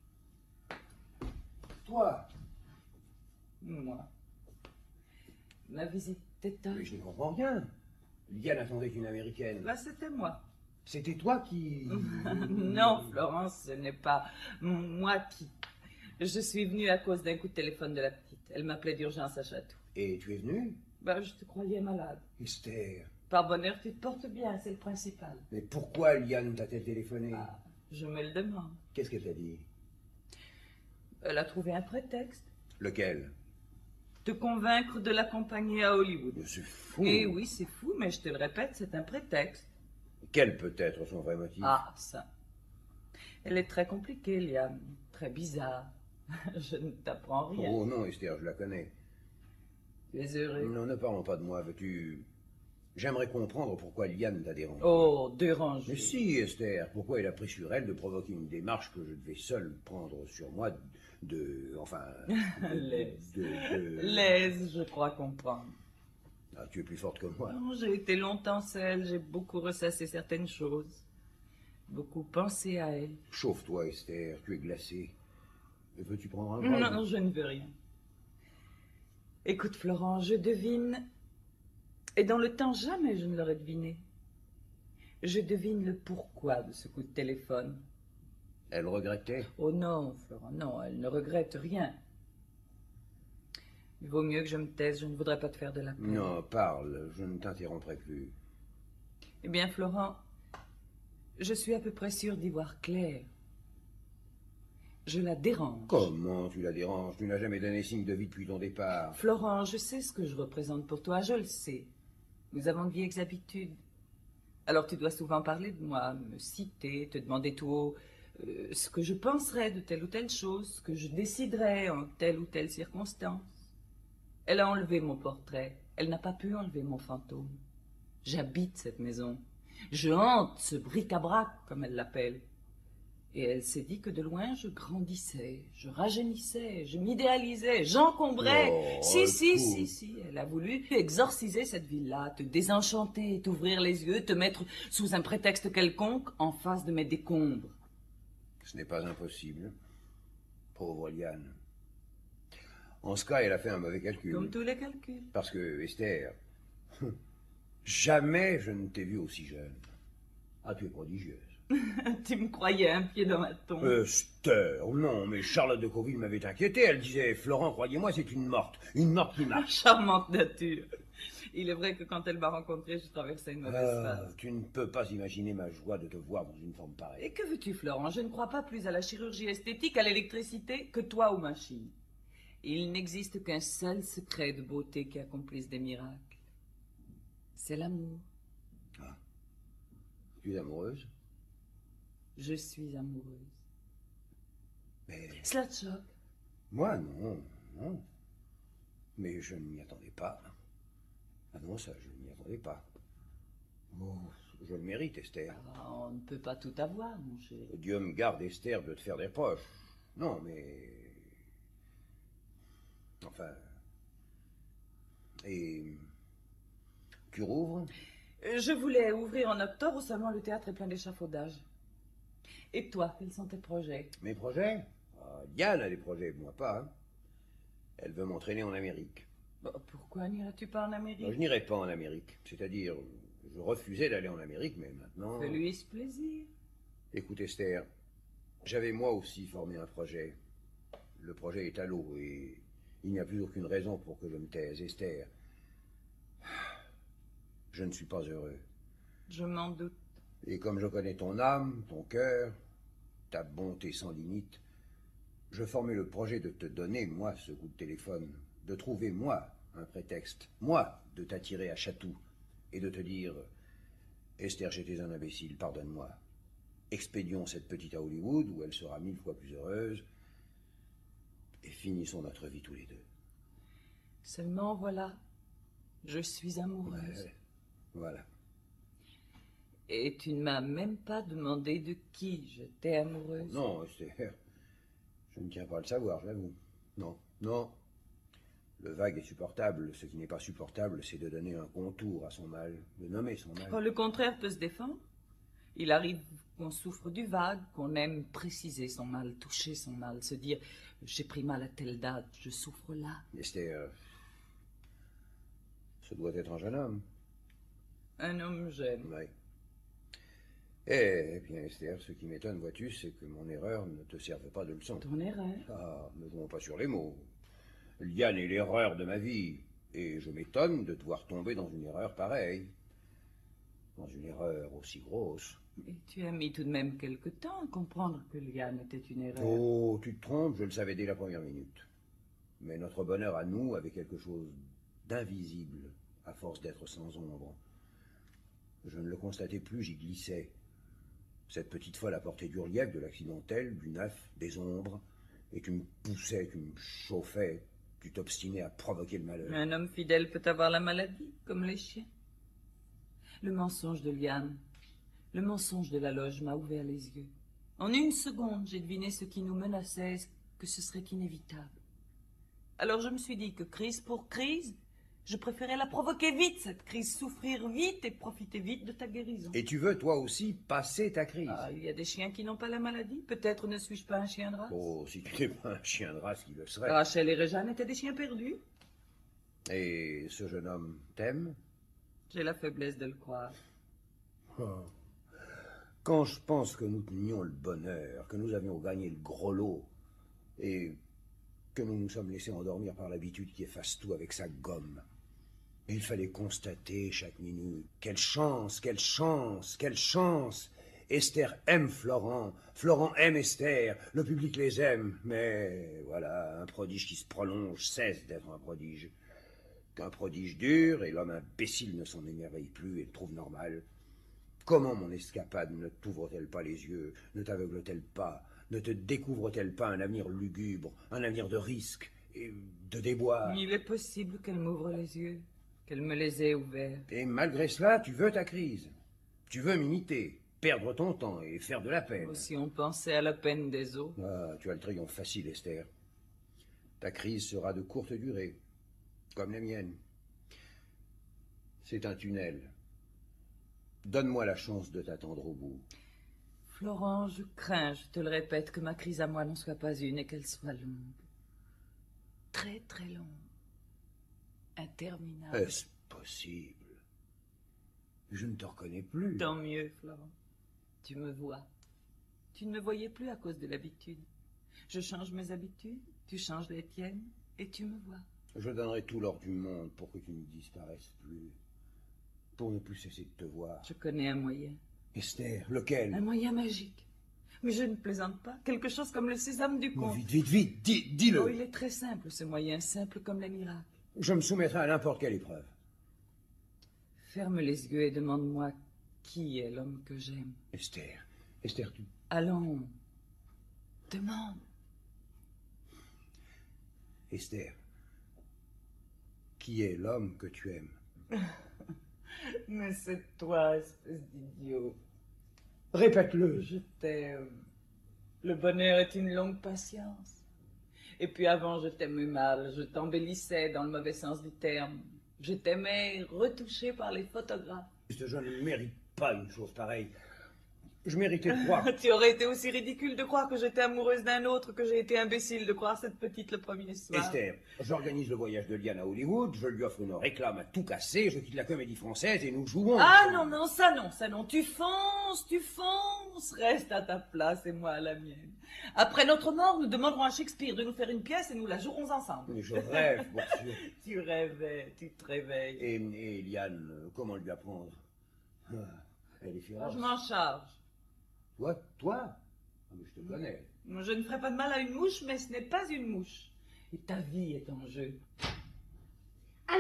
Toi Moi. Ma visite t'étonne. Mais je ne comprends rien. Liane attendait une américaine. Là, c'était moi. C'était toi qui... Non, Florence, ce n'est pas moi qui... Je suis venue à cause d'un coup de téléphone de la petite. Elle m'appelait d'urgence à Château. Et tu es venue? Ben, je te croyais malade. Esther. Par bonheur, tu te portes bien, c'est le principal. Mais pourquoi Liane t'a-t-elle téléphoné? Ah, je me le demande. Qu'est-ce qu'elle t'a dit? Elle a trouvé un prétexte. Lequel? Te convaincre de l'accompagner à Hollywood. Mais c'est fou. Eh oui, c'est fou, mais je te le répète, c'est un prétexte. Quel peut être son vrai motif? Ah, ça. Elle est très compliquée, Liane. Très bizarre. Je ne t'apprends rien. Oh non, Esther, je la connais. Tu es heureux? Non, ne parlons pas de moi, veux-tu... J'aimerais comprendre pourquoi Liane t'a dérangé. Oh, dérangé. Mais si, Esther, pourquoi elle a pris sur elle de provoquer une démarche que je devais seul prendre sur moi de... Enfin... de- L'aise. de- de- L'aise, je crois comprendre. Ah, tu es plus forte que moi. Non, j'ai été longtemps seule, j'ai beaucoup ressassé certaines choses. Beaucoup pensé à elle. Chauffe-toi, Esther, tu es glacée. Veux-tu prendre un bras? Non, je ne veux rien. Écoute, Florent, je devine... Et dans le temps, jamais je ne l'aurais deviné. Je devine le pourquoi de ce coup de téléphone. Elle regrettait? Oh non, Florent, non, elle ne regrette rien. Il vaut mieux que je me taise, je ne voudrais pas te faire de la peine. Non, parle, je ne t'interromprai plus. Eh bien, Florent, je suis à peu près sûre d'y voir clair. Je la dérange. Comment tu la déranges? Tu n'as jamais donné signe de vie depuis ton départ. Florent, je sais ce que je représente pour toi, je le sais. Nous avons de vieilles habitudes. Alors tu dois souvent parler de moi, me citer, te demander tout haut euh, ce que je penserais de telle ou telle chose, ce que je déciderais en telle ou telle circonstance. Elle a enlevé mon portrait, elle n'a pas pu enlever mon fantôme. J'habite cette maison, je hante ce bric-à-brac, comme elle l'appelle. Et elle s'est dit que de loin, je grandissais, je rajeunissais, je m'idéalisais, j'encombrais. Oh, si, si, écoute. si, si, elle a voulu exorciser cette ville-là, te désenchanter, t'ouvrir les yeux, te mettre sous un prétexte quelconque en face de mes décombres. Ce n'est pas impossible. Pauvre Liane. En ce cas, elle a fait un mauvais calcul. Comme tous les calculs. Parce que, Esther, jamais je ne t'ai vue aussi jeune. Ah, tu es prodigieuse. Tu me croyais un pied dans ma tombe. Esther, non, mais Charlotte de Cauville m'avait inquiété. Elle disait, Florent, croyez-moi, c'est une morte. Une morte qui marche. Charmante nature. Il est vrai que quand elle m'a rencontré, je traversais une mauvaise Ah, phase. tu ne peux pas imaginer ma joie de te voir dans une forme pareille. Et que veux-tu, Florent? Je ne crois pas plus à la chirurgie esthétique, à l'électricité, que toi aux machines. Il n'existe qu'un seul secret de beauté qui accomplisse des miracles. C'est l'amour. Ah. Tu es amoureuse? Je suis amoureuse. Mais... Cela te choque? Moi, non, non. Mais je ne m'y attendais pas. Ah non, ça, je ne m'y attendais pas. Oh, je le mérite, Esther. Ah, on ne peut pas tout avoir, mon chéri. Dieu me garde, Esther, de te faire des reproches. Non, mais... Enfin... Et... Tu rouvres? Je voulais ouvrir en octobre, seulement le théâtre est plein d'échafaudages. Et toi, quels sont tes projets? Mes projets? Ah, Diane a des projets, moi pas. Hein. Elle veut m'entraîner en Amérique. Bon, pourquoi n'irais-tu pas en Amérique? Non, je n'irai pas en Amérique. C'est-à-dire, je refusais d'aller en Amérique, mais maintenant... Fais-lui ce plaisir. Écoute, Esther, j'avais moi aussi formé un projet. Le projet est à l'eau et il n'y a plus aucune raison pour que je me taise. Esther, je ne suis pas heureux. Je m'en doute. Et comme je connais ton âme, ton cœur, ta bonté sans limite, je formais le projet de te donner, moi, ce coup de téléphone, de trouver, moi, un prétexte, moi, de t'attirer à Chatou et de te dire « Esther, j'étais un imbécile, pardonne-moi. Expédions cette petite à Hollywood où elle sera mille fois plus heureuse et finissons notre vie tous les deux. » Seulement, voilà, je suis amoureuse. Ouais, voilà. Et tu ne m'as même pas demandé de qui j'étais amoureuse. Non, Esther, je ne tiens pas à le savoir, j'avoue. Non, non. Le vague est supportable. Ce qui n'est pas supportable, c'est de donner un contour à son mal, de nommer son mal. Oh, le contraire peut se défendre. Il arrive qu'on souffre du vague, qu'on aime préciser son mal, toucher son mal, se dire « j'ai pris mal à telle date, je souffre là ». Esther, ce doit être un jeune homme. Un homme j'aime. Oui. Eh bien, Esther, ce qui m'étonne, vois-tu, c'est que mon erreur ne te serve pas de leçon. Ton erreur? Ah, ne jouons pas sur les mots. Liane est l'erreur de ma vie, et je m'étonne de te voir tomber dans une erreur pareille. Dans une erreur aussi grosse. Et tu as mis tout de même quelque temps à comprendre que Liane était une erreur. Oh, tu te trompes, je le savais dès la première minute. Mais notre bonheur à nous avait quelque chose d'invisible, à force d'être sans ombre. Je ne le constatais plus, j'y glissais. Cette petite folle apportait du relief, de l'accidentel, du neuf, des ombres, et tu me poussais, tu me chauffais, tu t'obstinais à provoquer le malheur. Un homme fidèle peut avoir la maladie, comme les chiens. Le mensonge de Liane, le mensonge de la loge m'a ouvert les yeux. En une seconde, j'ai deviné ce qui nous menaçait, que ce serait inévitable. Alors je me suis dit que crise pour crise, je préférais la provoquer vite, cette crise, souffrir vite et profiter vite de ta guérison. Et tu veux, toi aussi, passer ta crise. Ah, il y a des chiens qui n'ont pas la maladie. Peut-être ne suis-je pas un chien de race. Oh, si tu n'es pas un chien de race, qui le serait. Rachel et Réjeanne étaient des chiens perdus. Et ce jeune homme t'aime? J'ai la faiblesse de le croire. Oh. Quand je pense que nous tenions le bonheur, que nous avions gagné le gros lot, et que nous nous sommes laissés endormir par l'habitude qui efface tout avec sa gomme. Et il fallait constater chaque minute. Quelle chance, quelle chance, quelle chance! Esther aime Florent, Florent aime Esther, le public les aime, mais voilà, un prodige qui se prolonge cesse d'être un prodige. Qu'un prodige dure, et l'homme imbécile ne s'en émerveille plus et le trouve normal. Comment mon escapade ne t'ouvre-t-elle pas les yeux, ne t'aveugle-t-elle pas, ne te découvre-t-elle pas un avenir lugubre, un avenir de risque et de déboire? Il est possible qu'elle m'ouvre les yeux, qu'elle me les ait ouverts. Et malgré cela, tu veux ta crise. Tu veux m'imiter, perdre ton temps et faire de la peine. Oh, si on pensait à la peine des autres. Ah, tu as le triomphe facile, Esther. Ta crise sera de courte durée, comme la mienne. C'est un tunnel. Donne-moi la chance de t'attendre au bout. Florent, je crains, je te le répète, que ma crise à moi n'en soit pas une et qu'elle soit longue. Très, très longue. Interminable. Est-ce possible? Je ne te reconnais plus. Tant mieux, Florent. Tu me vois. Tu ne me voyais plus à cause de l'habitude. Je change mes habitudes, tu changes les tiennes, et tu me vois. Je donnerai tout l'or du monde pour que tu ne disparaisses plus. Pour ne plus cesser de te voir. Je connais un moyen. Esther, lequel? Un moyen magique. Mais je ne plaisante pas. Quelque chose comme le sésame du conte. Vite, vite, vite, dis, dis-le. Oh, il est très simple, ce moyen, simple comme les miracles. Je me soumettrai à n'importe quelle épreuve. Ferme les yeux et demande-moi qui est l'homme que j'aime. Esther, Esther, tu... Allons, demande. Esther, qui est l'homme que tu aimes? Mais c'est toi, espèce d'idiot. Répète-le. Je t'aime. Le bonheur est une longue patience. Et puis avant, je t'aimais mal, je t'embellissais dans le mauvais sens du terme. Je t'aimais retouché par les photographes. Je ne mérite pas une chose pareille. Je méritais de croire. Tu aurais été aussi ridicule de croire que j'étais amoureuse d'un autre que j'ai été imbécile de croire cette petite le premier soir. Esther, j'organise le voyage de Liane à Hollywood, je lui offre une réclame à tout casser, je quitte la comédie française et nous jouons. Ah non, non, ça non, ça non. Tu fonces, tu fonces, reste à ta place et moi à la mienne. Après notre mort, nous demanderons à Shakespeare de nous faire une pièce et nous la jouerons ensemble. Mais je rêve, bien sûr. Tu rêvais, tu te réveilles. Et, et Liane, comment lui apprendre? Ah, elle est féroce. Je m'en charge. Toi, toi ah, mais je te connais. Je ne ferai pas de mal à une mouche, mais ce n'est pas une mouche. Et ta vie est en jeu.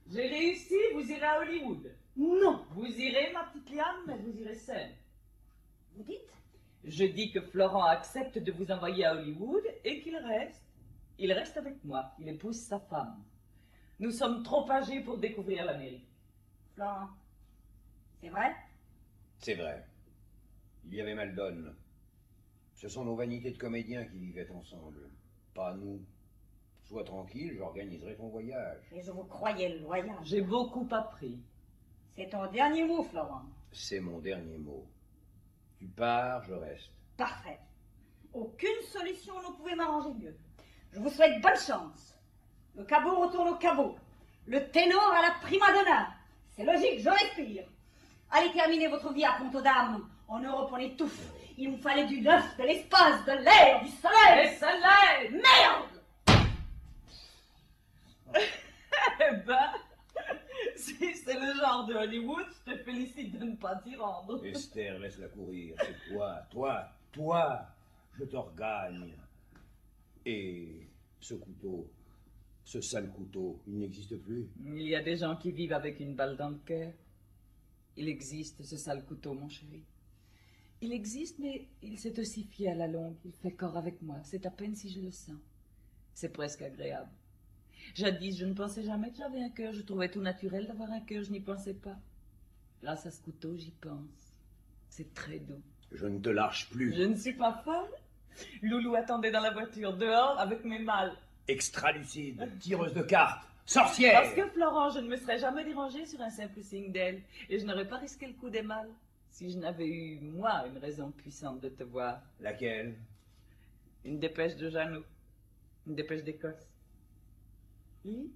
J'ai réussi, vous irez à Hollywood. Non. Vous irez, ma petite Liane, mais vous irez seule. Vous dites? Je dis que Florent accepte de vous envoyer à Hollywood et qu'il reste. Il reste avec moi, il épouse sa femme. Nous sommes trop âgés pour découvrir l'Amérique. Florent, c'est vrai? C'est vrai. Il y avait Maldon. Ce sont nos vanités de comédiens qui vivaient ensemble, pas nous. Sois tranquille, j'organiserai ton voyage. Et je vous croyais loyal. J'ai beaucoup appris. C'est ton dernier mot, Florent. C'est mon dernier mot. Tu pars, je reste. Parfait. Aucune solution ne pouvait m'arranger mieux. Je vous souhaite bonne chance. Le cabot retourne au cabot. Le ténor à la prima donna. C'est logique, je respire. Allez terminer votre vie à Pont-aux-Dames. En Europe, on étouffe. Il nous fallait du neuf, de l'espace, de l'air, du soleil. Et soleil! Merde! Eh ben, si c'est le genre de Hollywood, je te félicite de ne pas t'y rendre. Esther, laisse-la courir. C'est toi, toi, toi. Je te regagne. Et ce couteau, ce sale couteau, il n'existe plus. Il y a des gens qui vivent avec une balle dans le cœur. Il existe, ce sale couteau, mon chéri. Il existe, mais il s'est ossifié à la longue. Il fait corps avec moi. C'est à peine si je le sens. C'est presque agréable. Jadis, je ne pensais jamais que j'avais un cœur. Je trouvais tout naturel d'avoir un cœur. Je n'y pensais pas. Grâce à ce couteau, j'y pense. C'est très doux. Je ne te lâche plus. Je ne suis pas folle. Loulou attendait dans la voiture, dehors, avec mes malles. Extralucide, tireuse de cartes, sorcière. Parce que, Florent, je ne me serais jamais dérangée sur un simple signe d'elle. Et je n'aurais pas risqué le coup des malles si je n'avais eu, moi, une raison puissante de te voir. Laquelle? Une dépêche de Jeannot. Une dépêche d'Écosse. Oui?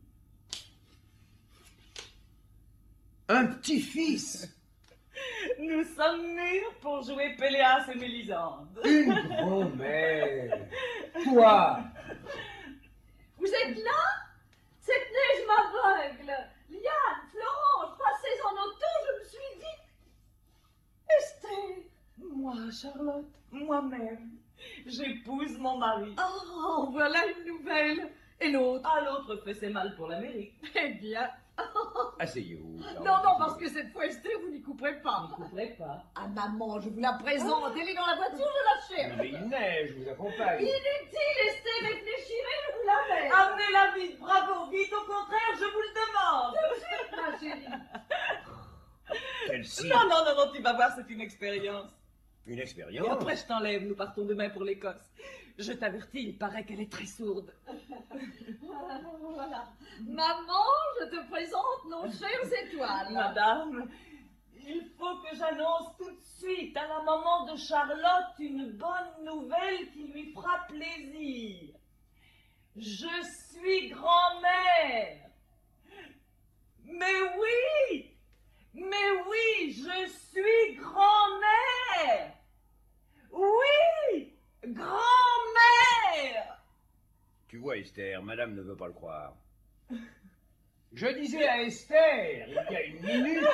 Un petit-fils. Nous sommes mûrs pour jouer Péléas et Mélisande. Une grand-mère. Toi. Vous êtes là? Cette neige m'aveugle. Liane, Florent, je passais en auto, je me suis dit... Esther. Moi, Charlotte, moi-même, j'épouse mon mari. Oh, voilà une nouvelle. Et l'autre? Ah, l'autre fait ses mal pour l'Amérique. Eh bien... Asseyez-vous. Charlotte. Non, non, parce que cette fois, Esther, vous n'y couperez pas. Je ne couperai pas. Ah, maman, je vous la présente. Elle est dans la voiture, je la cherche. Mais il neige, je vous accompagne. Inutile, Esther, réfléchirez, je vous la mets. Amenez-la vite, bravo, vite, au contraire, je vous le demande. Ma chérie. Quel signe. Non, non, non, non, tu vas voir, c'est une expérience. Une Et expérience. après, je t'enlève, nous partons demain pour l'Écosse. Je t'avertis, il paraît qu'elle est très sourde. Voilà. Maman, je te présente nos chères étoiles. Madame, il faut que j'annonce tout de suite à la maman de Charlotte une bonne nouvelle qui lui fera plaisir. Je suis grand-mère. Mais oui, mais oui, je suis grand-mère. Oui, grand-mère. Tu vois, Esther, madame ne veut pas le croire. Je disais à Esther, il y a une minute,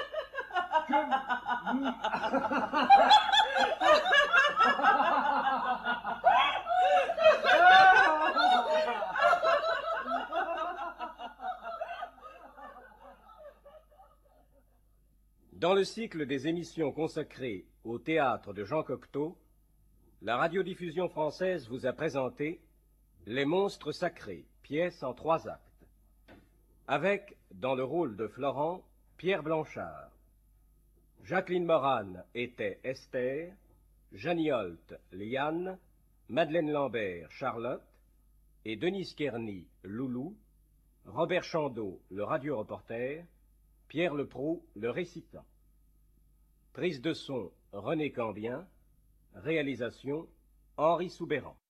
Dans le cycle des émissions consacrées au théâtre de Jean Cocteau, la radiodiffusion française vous a présenté Les Monstres Sacrés, pièce en trois actes. Avec, dans le rôle de Florent, Pierre Blanchard. Jacqueline Moran était Esther, Jeannie Holt, Liane, Madeleine Lambert, Charlotte, et Denise Kearney, Loulou, Robert Chandeau, le radioreporter, Pierre Leproux, le récitant. Prise de son, René Cambien. Réalisation, Henri Soubéran.